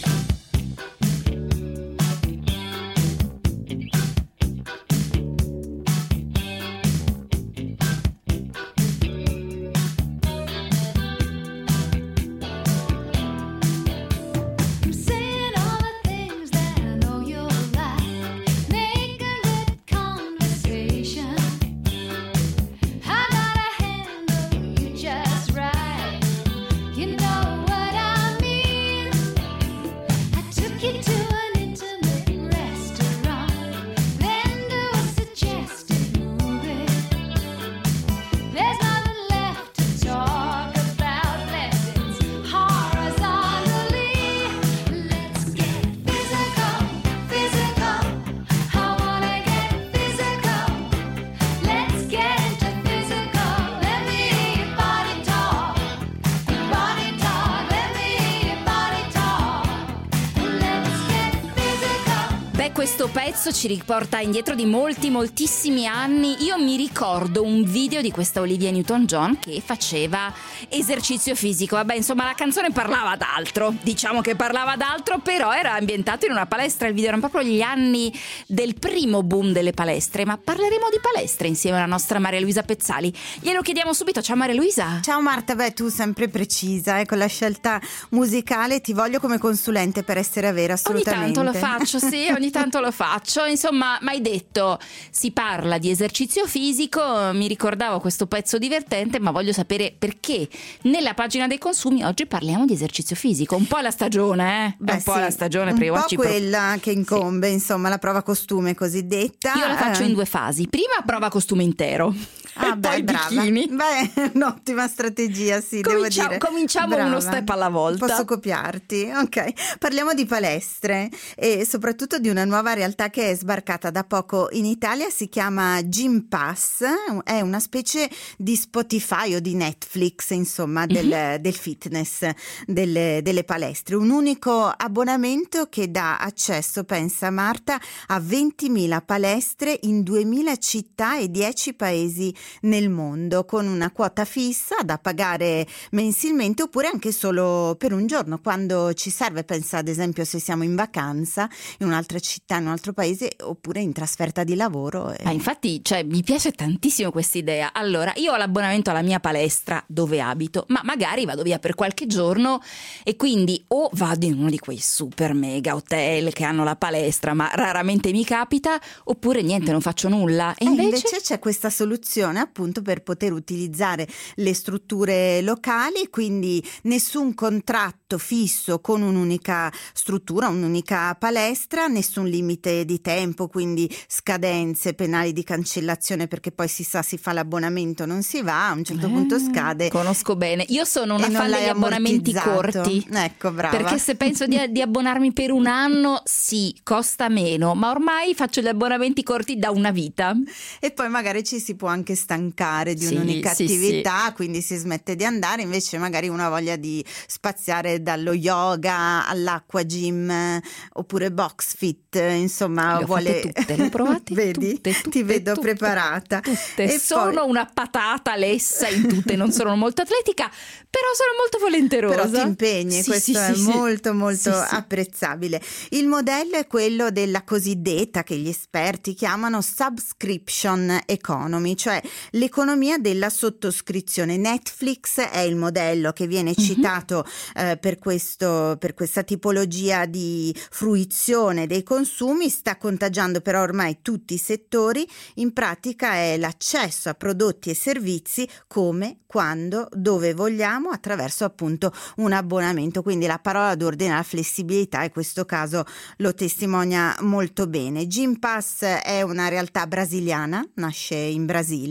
Speaker 3: Questo pezzo ci riporta indietro di molti, moltissimi anni. Io mi ricordo un video di questa Olivia Newton-John che faceva esercizio fisico. Vabbè, insomma, la canzone parlava d'altro. Diciamo che parlava d'altro, però era ambientato in una palestra. Il video erano proprio gli anni del primo boom delle palestre. Ma parleremo di palestre insieme alla nostra Maria Luisa Pezzali. Glielo chiediamo subito. Ciao Maria Luisa.
Speaker 4: Ciao Marta, beh, tu sempre precisa, eh, con la scelta musicale. Ti voglio come consulente per essere vera, assolutamente.
Speaker 3: Ogni tanto lo faccio, sì, ogni tanto lo faccio. Insomma, mi hai detto si parla di esercizio fisico, mi ricordavo questo pezzo divertente, ma voglio sapere perché nella pagina dei consumi oggi parliamo di esercizio fisico. Un po' la stagione, eh?
Speaker 4: Beh,
Speaker 3: un po'
Speaker 4: sì,
Speaker 3: la stagione
Speaker 4: un
Speaker 3: per i
Speaker 4: po'
Speaker 3: watch
Speaker 4: quella
Speaker 3: pro...
Speaker 4: che incombe, sì. Insomma, la prova costume cosiddetta.
Speaker 3: Io la faccio
Speaker 4: eh.
Speaker 3: in due fasi. Prima prova costume intero.
Speaker 4: Ah,
Speaker 3: e
Speaker 4: beh,
Speaker 3: poi
Speaker 4: brava.
Speaker 3: bikini.
Speaker 4: Beh, un'ottima strategia, sì,
Speaker 3: Cominciamo,
Speaker 4: devo dire.
Speaker 3: cominciamo
Speaker 4: brava.
Speaker 3: uno step alla volta.
Speaker 4: Posso copiarti? Ok. Parliamo di palestre e soprattutto di una nuova realtà che è sbarcata da poco in Italia. Si chiama Gym Pass, è una specie di Spotify o di Netflix, insomma, del, mm-hmm. del fitness, delle, delle palestre. Un unico abbonamento che dà accesso, pensa Marta, a ventimila palestre in duemila città e dieci paesi nel mondo, con una quota fissa da pagare mensilmente oppure anche solo per un giorno quando ci serve. Pensa ad esempio se siamo in vacanza in un'altra città, in un altro paese, oppure in trasferta di lavoro. E...
Speaker 3: Ah, infatti, cioè, mi piace tantissimo questa idea. Allora, io ho l'abbonamento alla mia palestra dove abito, ma magari vado via per qualche giorno e quindi o vado in uno di quei super mega hotel che hanno la palestra, ma raramente mi capita, oppure niente, non faccio nulla. E
Speaker 4: eh,
Speaker 3: invece...
Speaker 4: invece c'è questa soluzione appunto per poter utilizzare le strutture locali, quindi nessun contratto fisso con un'unica struttura, un'unica palestra, nessun limite di tempo, quindi scadenze, penali di cancellazione, perché poi si sa, si fa l'abbonamento, non si va, a un certo eh, punto scade.
Speaker 3: Conosco bene, io sono una fan degli abbonamenti corti.
Speaker 4: Ecco, brava.
Speaker 3: Perché se penso di, di abbonarmi per un anno, sì, costa meno, ma ormai faccio gli abbonamenti corti da una vita.
Speaker 4: E poi magari ci si può anche stancare di
Speaker 3: sì,
Speaker 4: un'unica
Speaker 3: sì,
Speaker 4: attività,
Speaker 3: sì.
Speaker 4: Quindi si smette di andare, invece magari uno ha voglia di spaziare dallo yoga all'acqua gym oppure box fit, insomma.
Speaker 3: Le ho
Speaker 4: vuole
Speaker 3: fatte tutte, le ho provate
Speaker 4: vedi?
Speaker 3: Tutte, tutte,
Speaker 4: ti vedo
Speaker 3: tutte,
Speaker 4: preparata.
Speaker 3: Tutte.
Speaker 4: E
Speaker 3: sono
Speaker 4: poi...
Speaker 3: una patata lessa in tutte, non sono molto atletica, però sono molto volenterosa.
Speaker 4: Però ti impegni,
Speaker 3: sì,
Speaker 4: questo
Speaker 3: sì,
Speaker 4: è
Speaker 3: sì,
Speaker 4: molto molto
Speaker 3: sì, sì.
Speaker 4: apprezzabile. Il modello è quello della cosiddetta, che gli esperti chiamano subscription economy, cioè l'economia della sottoscrizione. Netflix è il modello che viene citato mm-hmm. eh, per questo, per questa tipologia di fruizione dei consumi. Sta contagiando però ormai tutti i settori. In pratica è l'accesso a prodotti e servizi come, quando, dove vogliamo, attraverso appunto un abbonamento. Quindi la parola d'ordine è la flessibilità, e questo caso lo testimonia molto bene. Gym Pass è una realtà brasiliana, nasce in Brasile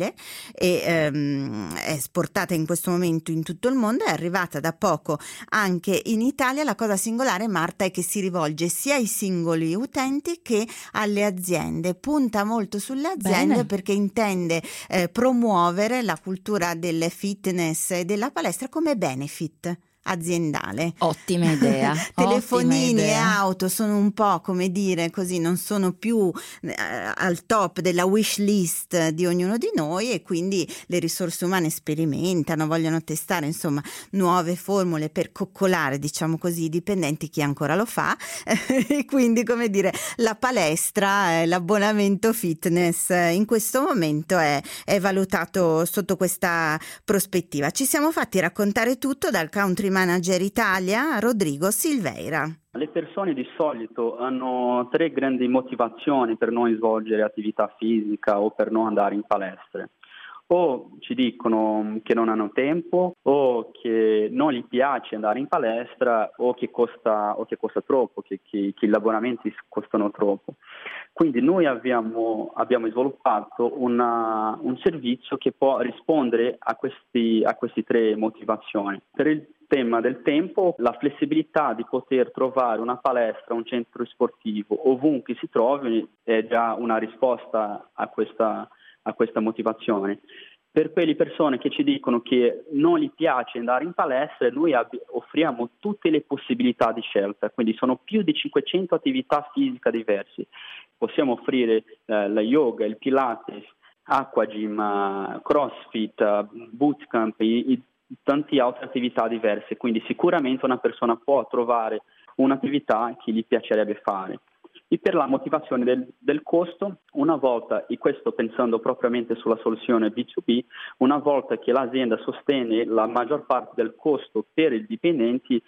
Speaker 4: mondiale e ehm, è esportata in questo momento in tutto il mondo, è arrivata da poco anche in Italia. La cosa singolare, Marta, è che si rivolge sia ai singoli utenti che alle aziende, punta molto sulle aziende. Bene. Perché intende eh, promuovere la cultura del fitness e della palestra come benefit aziendale.
Speaker 3: Ottima idea.
Speaker 4: Telefonini
Speaker 3: ottima idea.
Speaker 4: E auto sono un po', come dire così, non sono più eh, al top della wish list di ognuno di noi, e quindi le risorse umane sperimentano, vogliono testare insomma nuove formule per coccolare, diciamo così, i dipendenti, chi ancora lo fa. E quindi, come dire, la palestra, eh, l'abbonamento fitness eh, in questo momento è, è valutato sotto questa prospettiva. Ci siamo fatti raccontare tutto dal country manager Italia, Rodrigo Silveira.
Speaker 15: Le persone di solito hanno tre grandi motivazioni per non svolgere attività fisica o per non andare in palestre. O ci dicono che non hanno tempo, o che non gli piace andare in palestra, o che costa, o che costa troppo, che, che, che gli abbonamenti costano troppo. Quindi noi abbiamo, abbiamo sviluppato una, un servizio che può rispondere a questi, a queste tre motivazioni. Per il tema del tempo, la flessibilità di poter trovare una palestra, un centro sportivo ovunque si trovi è già una risposta a questa, a questa motivazione. Per quelle persone che ci dicono che non gli piace andare in palestra, noi ab- offriamo tutte le possibilità di scelta, quindi sono più di cinquecento attività fisiche diverse. Possiamo offrire eh, la yoga, il pilates, aquagym, uh, crossfit, uh, bootcamp, i, i, tante altre attività diverse, quindi sicuramente una persona può trovare un'attività che gli piacerebbe fare. E per la motivazione del, del costo, una volta, e questo pensando propriamente sulla soluzione B due B, una volta che l'azienda sostiene la maggior parte del costo per i dipendenti,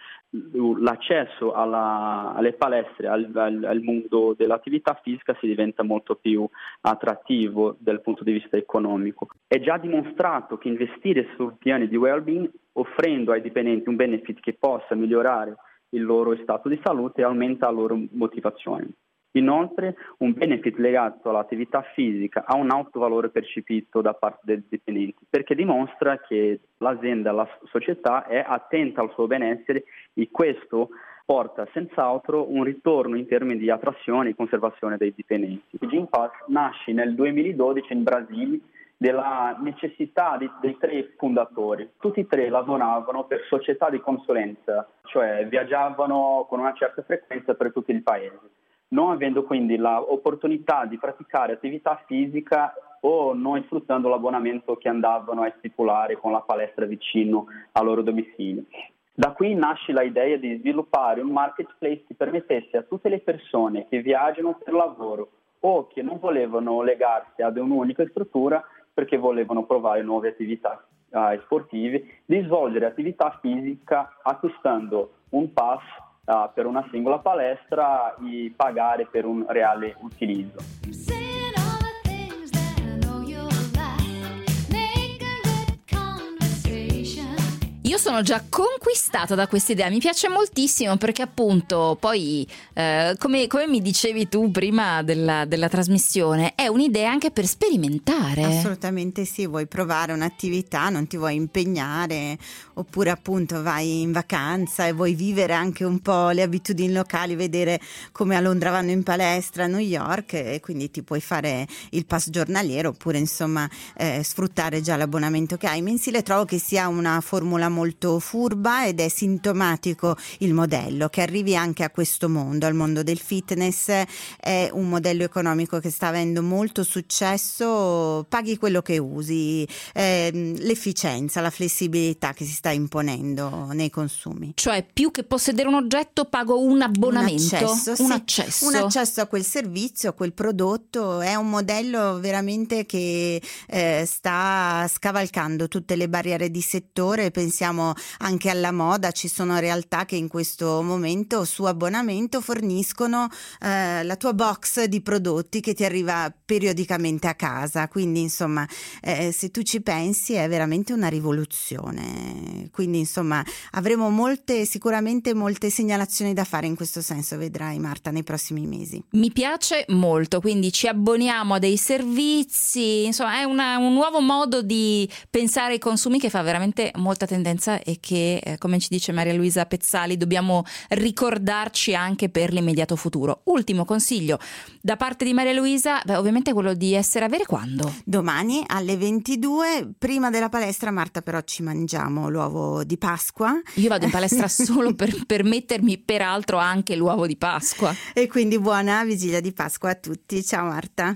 Speaker 15: l'accesso alla, alle palestre, al, al, al mondo dell'attività fisica si diventa molto più attrattivo dal punto di vista economico. È già dimostrato che investire su piani di well-being, offrendo ai dipendenti un benefit che possa migliorare il loro stato di salute, aumenta la loro motivazione. Inoltre, un benefit legato all'attività fisica ha un alto valore percepito da parte dei dipendenti, perché dimostra che l'azienda, la società è attenta al suo benessere, e questo porta senz'altro un ritorno in termini di attrazione e conservazione dei dipendenti. Il Gym Pass nasce nel duemiladodici in Brasile della necessità di, dei tre fondatori. Tutti e tre lavoravano per società di consulenza, cioè viaggiavano con una certa frequenza per tutto il paese. Non avendo quindi l'opportunità di praticare attività fisica o non sfruttando l'abbonamento che andavano a stipulare con la palestra vicino al loro domicilio. Da qui nasce l'idea di sviluppare un marketplace che permettesse a tutte le persone che viaggiano per lavoro o che non volevano legarsi ad un'unica struttura perché volevano provare nuove attività uh, sportive, di svolgere attività fisica acquistando un pass uh, per una singola palestra e pagare per un reale utilizzo.
Speaker 3: Io sono già conquistata da questa idea, mi piace moltissimo perché appunto poi eh, come, come mi dicevi tu prima della, della trasmissione, è un'idea anche per sperimentare.
Speaker 4: Assolutamente sì, vuoi provare un'attività, non ti vuoi impegnare, oppure appunto vai in vacanza e vuoi vivere anche un po' le abitudini locali, vedere come a Londra vanno in palestra, a New York, e quindi ti puoi fare il pass giornaliero oppure insomma eh, sfruttare già l'abbonamento che hai mensile. Trovo che sia una formula molto furba ed è sintomatico il modello, che arrivi anche a questo mondo, al mondo del fitness. È un modello economico che sta avendo molto successo, paghi quello che usi, eh, l'efficienza, la flessibilità che si sta imponendo nei consumi.
Speaker 3: Cioè più che possedere un oggetto pago un abbonamento,
Speaker 4: un accesso,
Speaker 3: un,
Speaker 4: sì,
Speaker 3: accesso.
Speaker 4: un accesso a quel servizio, a quel prodotto. È un modello veramente che eh, sta scavalcando tutte le barriere di settore. Pensiamo pensiamo anche alla moda, ci sono realtà che in questo momento su abbonamento forniscono eh, la tua box di prodotti che ti arriva periodicamente a casa, quindi insomma eh, se tu ci pensi è veramente una rivoluzione, quindi insomma avremo molte, sicuramente molte segnalazioni da fare in questo senso, vedrai Marta, nei prossimi mesi.
Speaker 3: Mi piace molto, quindi ci abboniamo a dei servizi, insomma è una, un nuovo modo di pensare ai consumi che fa veramente molta tendenza e che eh, come ci dice Maria Luisa Pezzali dobbiamo ricordarci anche per l'immediato futuro. Ultimo consiglio da parte di Maria Luisa, beh, ovviamente quello di essere avere quando?
Speaker 4: Domani alle ventidue, prima della palestra, Marta, però ci mangiamo l'uovo di Pasqua.
Speaker 3: Io vado in palestra solo per permettermi peraltro anche l'uovo di Pasqua.
Speaker 4: E quindi buona vigilia di Pasqua a tutti. Ciao Marta.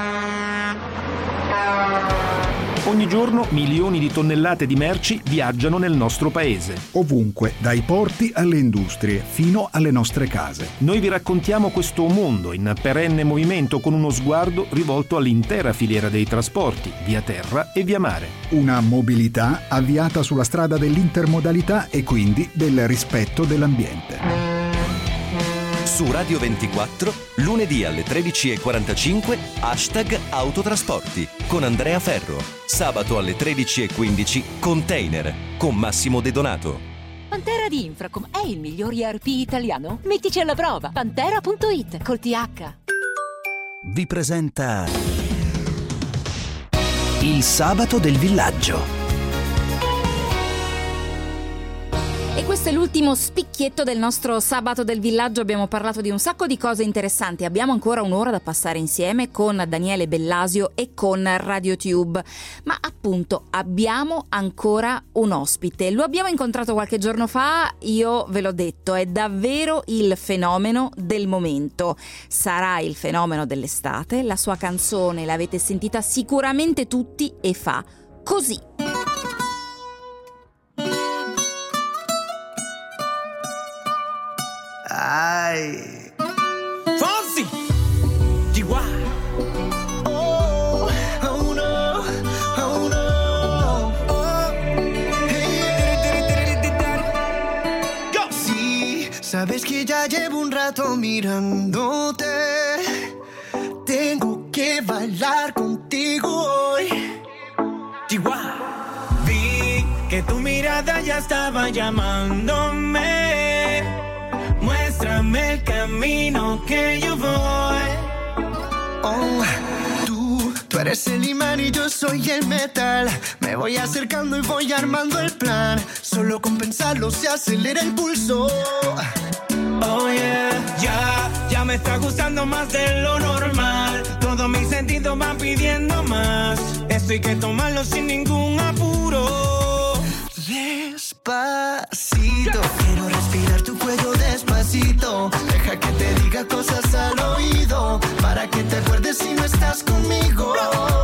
Speaker 6: Ogni giorno milioni di tonnellate di merci viaggiano nel nostro paese.
Speaker 16: Ovunque, dai porti alle industrie, fino alle nostre case.
Speaker 6: Noi vi raccontiamo questo mondo in perenne movimento con uno sguardo rivolto all'intera filiera dei trasporti, via terra e via mare.
Speaker 16: Una mobilità avviata sulla strada dell'intermodalità e quindi del rispetto dell'ambiente.
Speaker 1: Su Radio ventiquattro, lunedì alle tredici e quarantacinque, hashtag Autotrasporti con Andrea Ferro. Sabato alle tredici e quindici, Container con Massimo De Donato.
Speaker 17: Pantera di Infracom è il miglior E R P italiano? Mettici alla prova. Pantera punto it col T H.
Speaker 1: Vi presenta Il sabato del villaggio.
Speaker 3: E questo è l'ultimo spicchietto del nostro sabato del villaggio. Abbiamo parlato di un sacco di cose interessanti. Abbiamo ancora un'ora da passare insieme con Daniele Bellasio e con RadioTube. Ma appunto abbiamo ancora un ospite. Lo abbiamo incontrato qualche giorno fa, io ve l'ho detto, è davvero il fenomeno del momento. Sarà il fenomeno dell'estate. La sua canzone l'avete sentita sicuramente tutti e fa così.
Speaker 18: Ay. Fonsi G Y. Oh, oh no, oh no. Oh. Hey. Go. Sí, sabes que ya llevo un rato mirándote. Tengo que bailar contigo hoy. G Y. Vi que tu mirada ya estaba llamándome. Muéstrame el camino que yo voy. Oh, tú, tú eres el imán y yo soy el metal. Me voy acercando y voy armando el plan. Solo con pensarlo se acelera el pulso. Oh yeah, ya, ya me está gustando más de lo normal. Todos mis sentidos van pidiendo más. Esto hay que tomarlo sin ningún apuro. Despacito, quiero respirar tu cuello despacito. Deja que te diga cosas al oído, para que te acuerdes si no estás conmigo.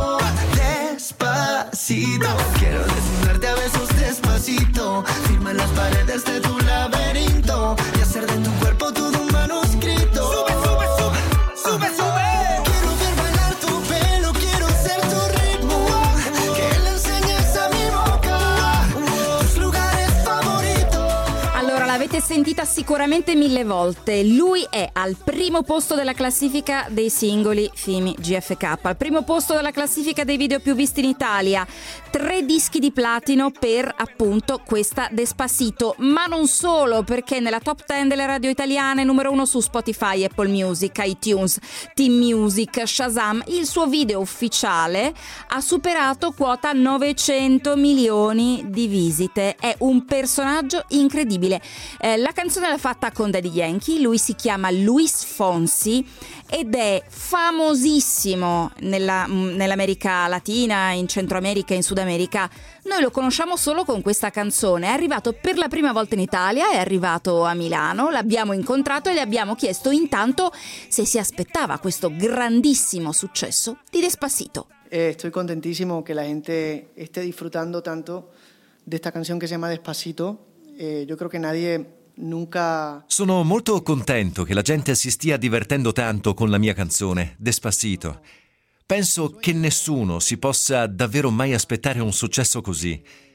Speaker 18: Despacito, quiero desnudarte a besos despacito. Firma las paredes de tu laberinto y hacer de tu cuerpo todo un manuscrito. Sube, sube, sube, sube, sube. Quiero ver bailar tu pelo, quiero ser tu ritmo. Que le enseñes a mi boca tus lugares favoritos.
Speaker 3: Allora, l'avete sentita sicuramente mille volte. Lui è al primo posto della classifica dei singoli Fimi G F K, al primo posto della classifica dei video più visti in Italia. Tre dischi di platino per appunto questa Despacito, ma non solo, perché nella top dieci delle radio italiane, numero uno su Spotify, Apple Music, iTunes, Team Music, Shazam. Il suo video ufficiale ha superato quota novecento milioni di visite. È un personaggio incredibile. Eh, la canzone l'ha fatta con Daddy Yankee, lui si chiama Luis Fonsi ed è famosissimo nella, nell'America Latina, in Centro America e in Sud America. Noi lo conosciamo solo con questa canzone. È arrivato per la prima volta in Italia, è arrivato a Milano, l'abbiamo incontrato e le abbiamo chiesto intanto se si aspettava questo grandissimo successo di Despacito.
Speaker 19: Eh, estoy contentísimo que la gente esté disfrutando tanto de esta canción que se llama Despacito. Eh, yo creo que nadie nunca...
Speaker 1: Sono molto contento che la gente si stia divertendo tanto con la mia canzone, Despacito. Penso che nessuno si possa davvero mai aspettare un successo così. Si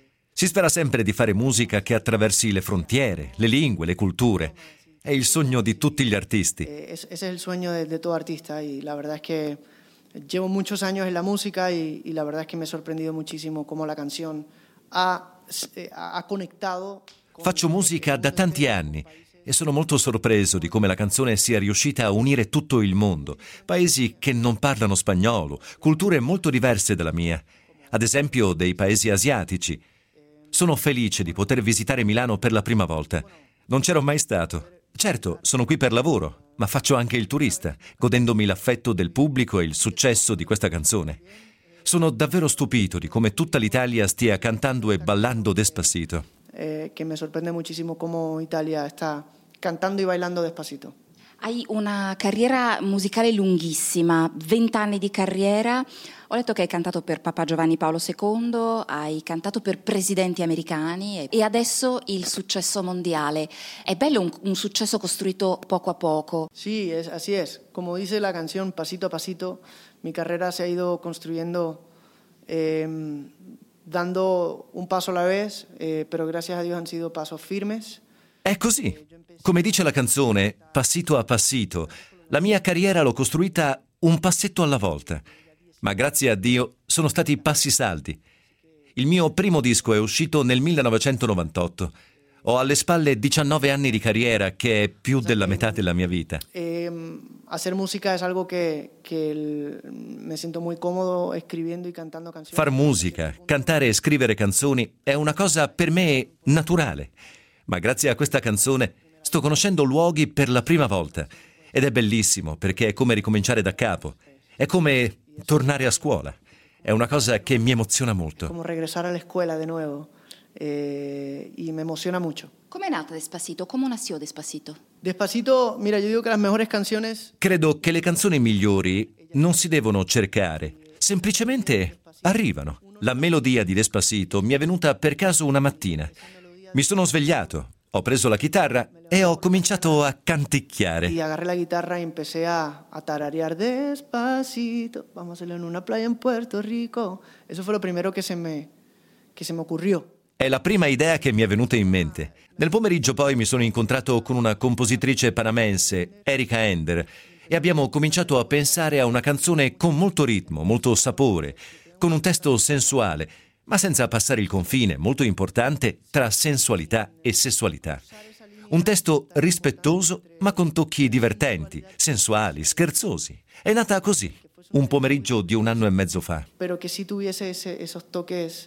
Speaker 1: Si spera sempre di fare musica che attraversi le frontiere, le lingue, le culture. È il sogno di tutti gli artisti.
Speaker 19: Ese es el sueño de, de todo artista y la verdad es que llevo muchos años en la música y, y la verdad es que me ha sorprendido muchísimo cómo la canción ha, ha conectado.
Speaker 1: Faccio musica da tanti anni e sono molto sorpreso di come la canzone sia riuscita a unire tutto il mondo, paesi che non parlano spagnolo, culture molto diverse dalla mia, ad esempio dei paesi asiatici. Sono felice di poter visitare Milano per la prima volta. Non c'ero mai stato. Certo, sono qui per lavoro, ma faccio anche il turista, godendomi l'affetto del pubblico e il successo di questa canzone. Sono davvero stupito di come tutta l'Italia stia cantando e ballando Despacito.
Speaker 19: Eh, que me sorprende muchísimo cómo Italia está cantando y bailando Despacito.
Speaker 3: Hai una carriera musicale lunghissima, vent'anni di carriera. Ho letto che hai cantato per Papa Giovanni Paolo secondo, hai cantato per presidenti americani e adesso il successo mondiale. È bello un, un successo costruito poco a poco.
Speaker 19: Sí, es, así es. Como dice la canción, pasito a pasito, mi carrera se ha ido construyendo eh, dando un paso a la vez, eh, pero gracias a Dios han sido pasos firmes.
Speaker 1: È così. Come dice la canzone, passito a passito, la mia carriera l'ho costruita un passetto alla volta. Ma grazie a Dio sono stati passi saldi. Il mio primo disco è uscito nel millenovecentonovantotto. Ho alle spalle diciannove anni di carriera, che è più della metà della mia vita.
Speaker 19: Eh, hacer música es algo que, que el, me siento muy cómodo escribiendo y cantando canciones.
Speaker 1: Far musica, cantare e scrivere canzoni è una cosa per me naturale. Ma grazie a questa canzone sto conoscendo luoghi per la prima volta ed è bellissimo perché è come ricominciare da capo. È come tornare a scuola. È una cosa che mi emoziona molto.
Speaker 19: Come regresar a la escuela de nuevo. Eh, y me emociona mucho.
Speaker 3: ¿Cómo è nata Despacito? ¿Cómo nació Despacito?
Speaker 19: Despacito, mira, yo digo que las mejores canciones...
Speaker 1: Credo che le canzoni migliori non si devono cercare, semplicemente arrivano. La melodia di Despacito mi è venuta per caso una mattina. Mi sono svegliato, ho preso la chitarra e ho cominciato a canticchiare.
Speaker 19: Y agarré la guitarra y empecé a, a tararear Despacito, vamos a hacerlo en una playa en Puerto Rico. Eso fue lo primero que se me, que se me ocurrió.
Speaker 1: È la prima idea che mi è venuta in mente. Nel pomeriggio poi mi sono incontrato con una compositrice panamense, Erika Ender, e abbiamo cominciato a pensare a una canzone con molto ritmo, molto sapore, con un testo sensuale, ma senza passare il confine, molto importante, tra sensualità e sessualità. Un testo rispettoso, ma con tocchi divertenti, sensuali, scherzosi. È nata così, un pomeriggio di un anno e mezzo fa.
Speaker 19: Pero que sí tuviese ese, esos toques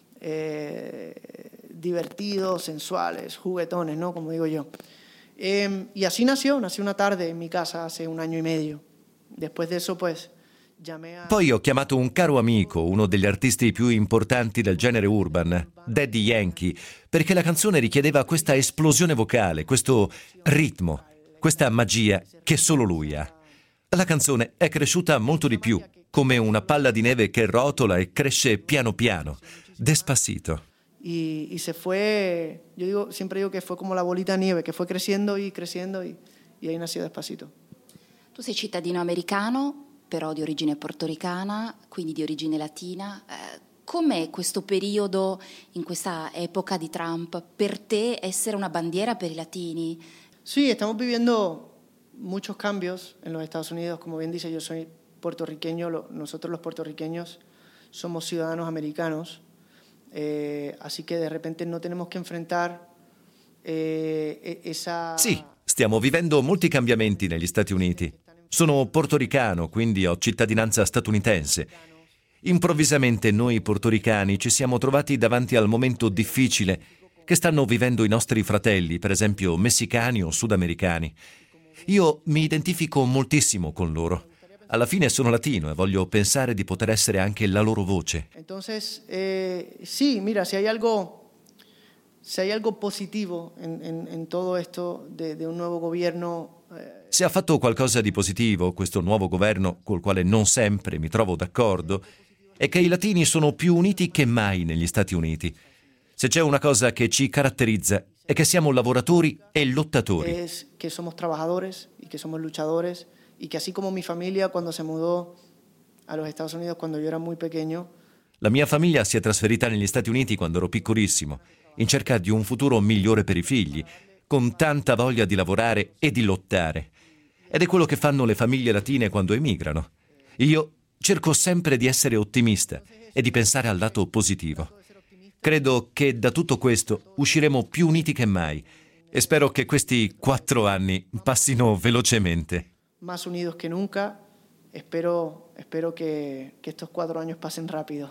Speaker 19: eh, divertidos, sensuales, juguetones, ¿no? Como digo yo. Eh, y así nació, nació una tarde en mi casa hace un año y medio. Después de eso, pues...
Speaker 1: Poi ho chiamato un caro amico, uno degli artisti più importanti del genere urban, Daddy Yankee, perché la canzone richiedeva questa esplosione vocale, questo ritmo, questa magia che solo lui ha. La canzone è cresciuta molto di più, come una palla di neve che rotola e cresce piano piano, Despacito.
Speaker 19: Y, y se fue, yo digo, siempre digo que fue como la bolita de nieve, que fue creciendo y creciendo y, y ahí nació Despacito.
Speaker 3: Tu sei cittadino americano, però di origine portoricana, quindi di origine latina. Eh, com'è questo periodo, in questa epoca di Trump, per te essere una bandiera per i latini?
Speaker 19: Sí, estamos viviendo muchos cambios en los Estados Unidos. Como bien dice, yo soy puertorriqueño, lo, nosotros los puertorriqueños somos ciudadanos americanos, eh, así que de repente no tenemos que enfrentar eh, esa...
Speaker 1: Sì, stiamo vivendo molti cambiamenti negli Stati Uniti. Sono portoricano, quindi ho cittadinanza statunitense. Improvvisamente noi portoricani ci siamo trovati davanti al momento difficile che stanno vivendo i nostri fratelli, per esempio messicani o sudamericani. Io mi identifico moltissimo con loro. Alla fine sono latino e voglio pensare di poter essere anche la loro voce.
Speaker 19: Entonces, eh, sí, mira, si hay algo, si hay algo positivo en, en, en todo esto de, de un nuevo gobierno... Eh,
Speaker 1: Se ha fatto qualcosa di positivo questo nuovo governo, col quale non sempre mi trovo d'accordo, è che i latini sono più uniti che mai negli Stati Uniti. Se c'è una cosa che ci caratterizza è che siamo lavoratori e lottatori.
Speaker 19: Es que somos trabajadores y que somos luchadores y que así como mi familia cuando se mudó a los Estados Unidos cuando yo era muy pequeño.
Speaker 1: La mia famiglia si è trasferita negli Stati Uniti quando ero piccolissimo, in cerca di un futuro migliore per i figli, con tanta voglia di lavorare e di lottare. Ed è quello che fanno le famiglie latine quando emigrano. Io cerco sempre di essere ottimista e di pensare al lato positivo. Credo che da tutto questo usciremo più uniti che mai e spero che questi quattro anni passino velocemente.
Speaker 19: Más unidos que nunca. Espero, espero che, che estos quattro anni passen rapido.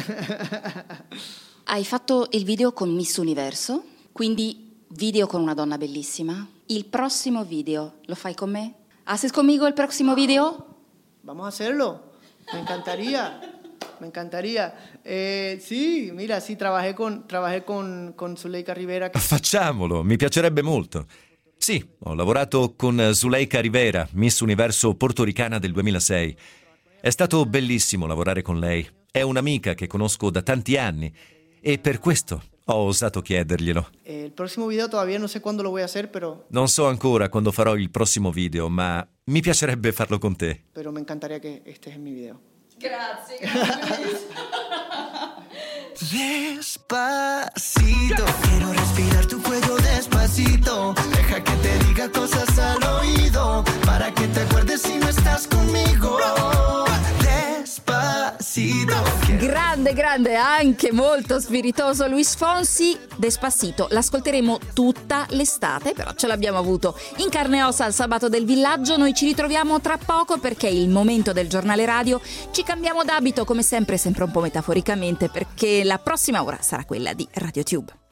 Speaker 3: Hai fatto il video con Miss Universo, quindi video con una donna bellissima. Il prossimo video lo fai con me? ¿Haces conmigo el próximo video?
Speaker 19: Vamos a hacerlo. Me encantaría. Me encantaría. Eh, sì, mira, sì, trabajé con, trabajé con, con Zuleika Rivera.
Speaker 1: Facciamolo, mi piacerebbe molto. Sì, ho lavorato con Zuleika Rivera, Miss Universo portoricana del duemilasei. È stato bellissimo lavorare con lei. È un'amica che conosco da tanti anni e per questo ho osato chiederglielo.
Speaker 19: Eh, il prossimo video todavía no sé cuándo lo voy a hacer, pero...
Speaker 1: Non so ancora quando farò il prossimo video, ma mi piacerebbe farlo con te.
Speaker 19: Pero me encantaría que estés en mi video.
Speaker 3: Grazie.
Speaker 18: Despacito, quiero respirar tu cuello despacito. Deja que te diga cosas al oído para que te acuerdes si no estás conmigo. Despacito.
Speaker 3: Grande, grande, anche molto spiritoso Luis Fonsi. Despacito, l'ascolteremo tutta l'estate, però ce l'abbiamo avuto in carne e ossa al Sabato del Villaggio. Noi ci ritroviamo tra poco perché è il momento del giornale radio. Ci cambiamo d'abito come sempre, sempre un po' metaforicamente, perché la prossima ora sarà quella di RadioTube.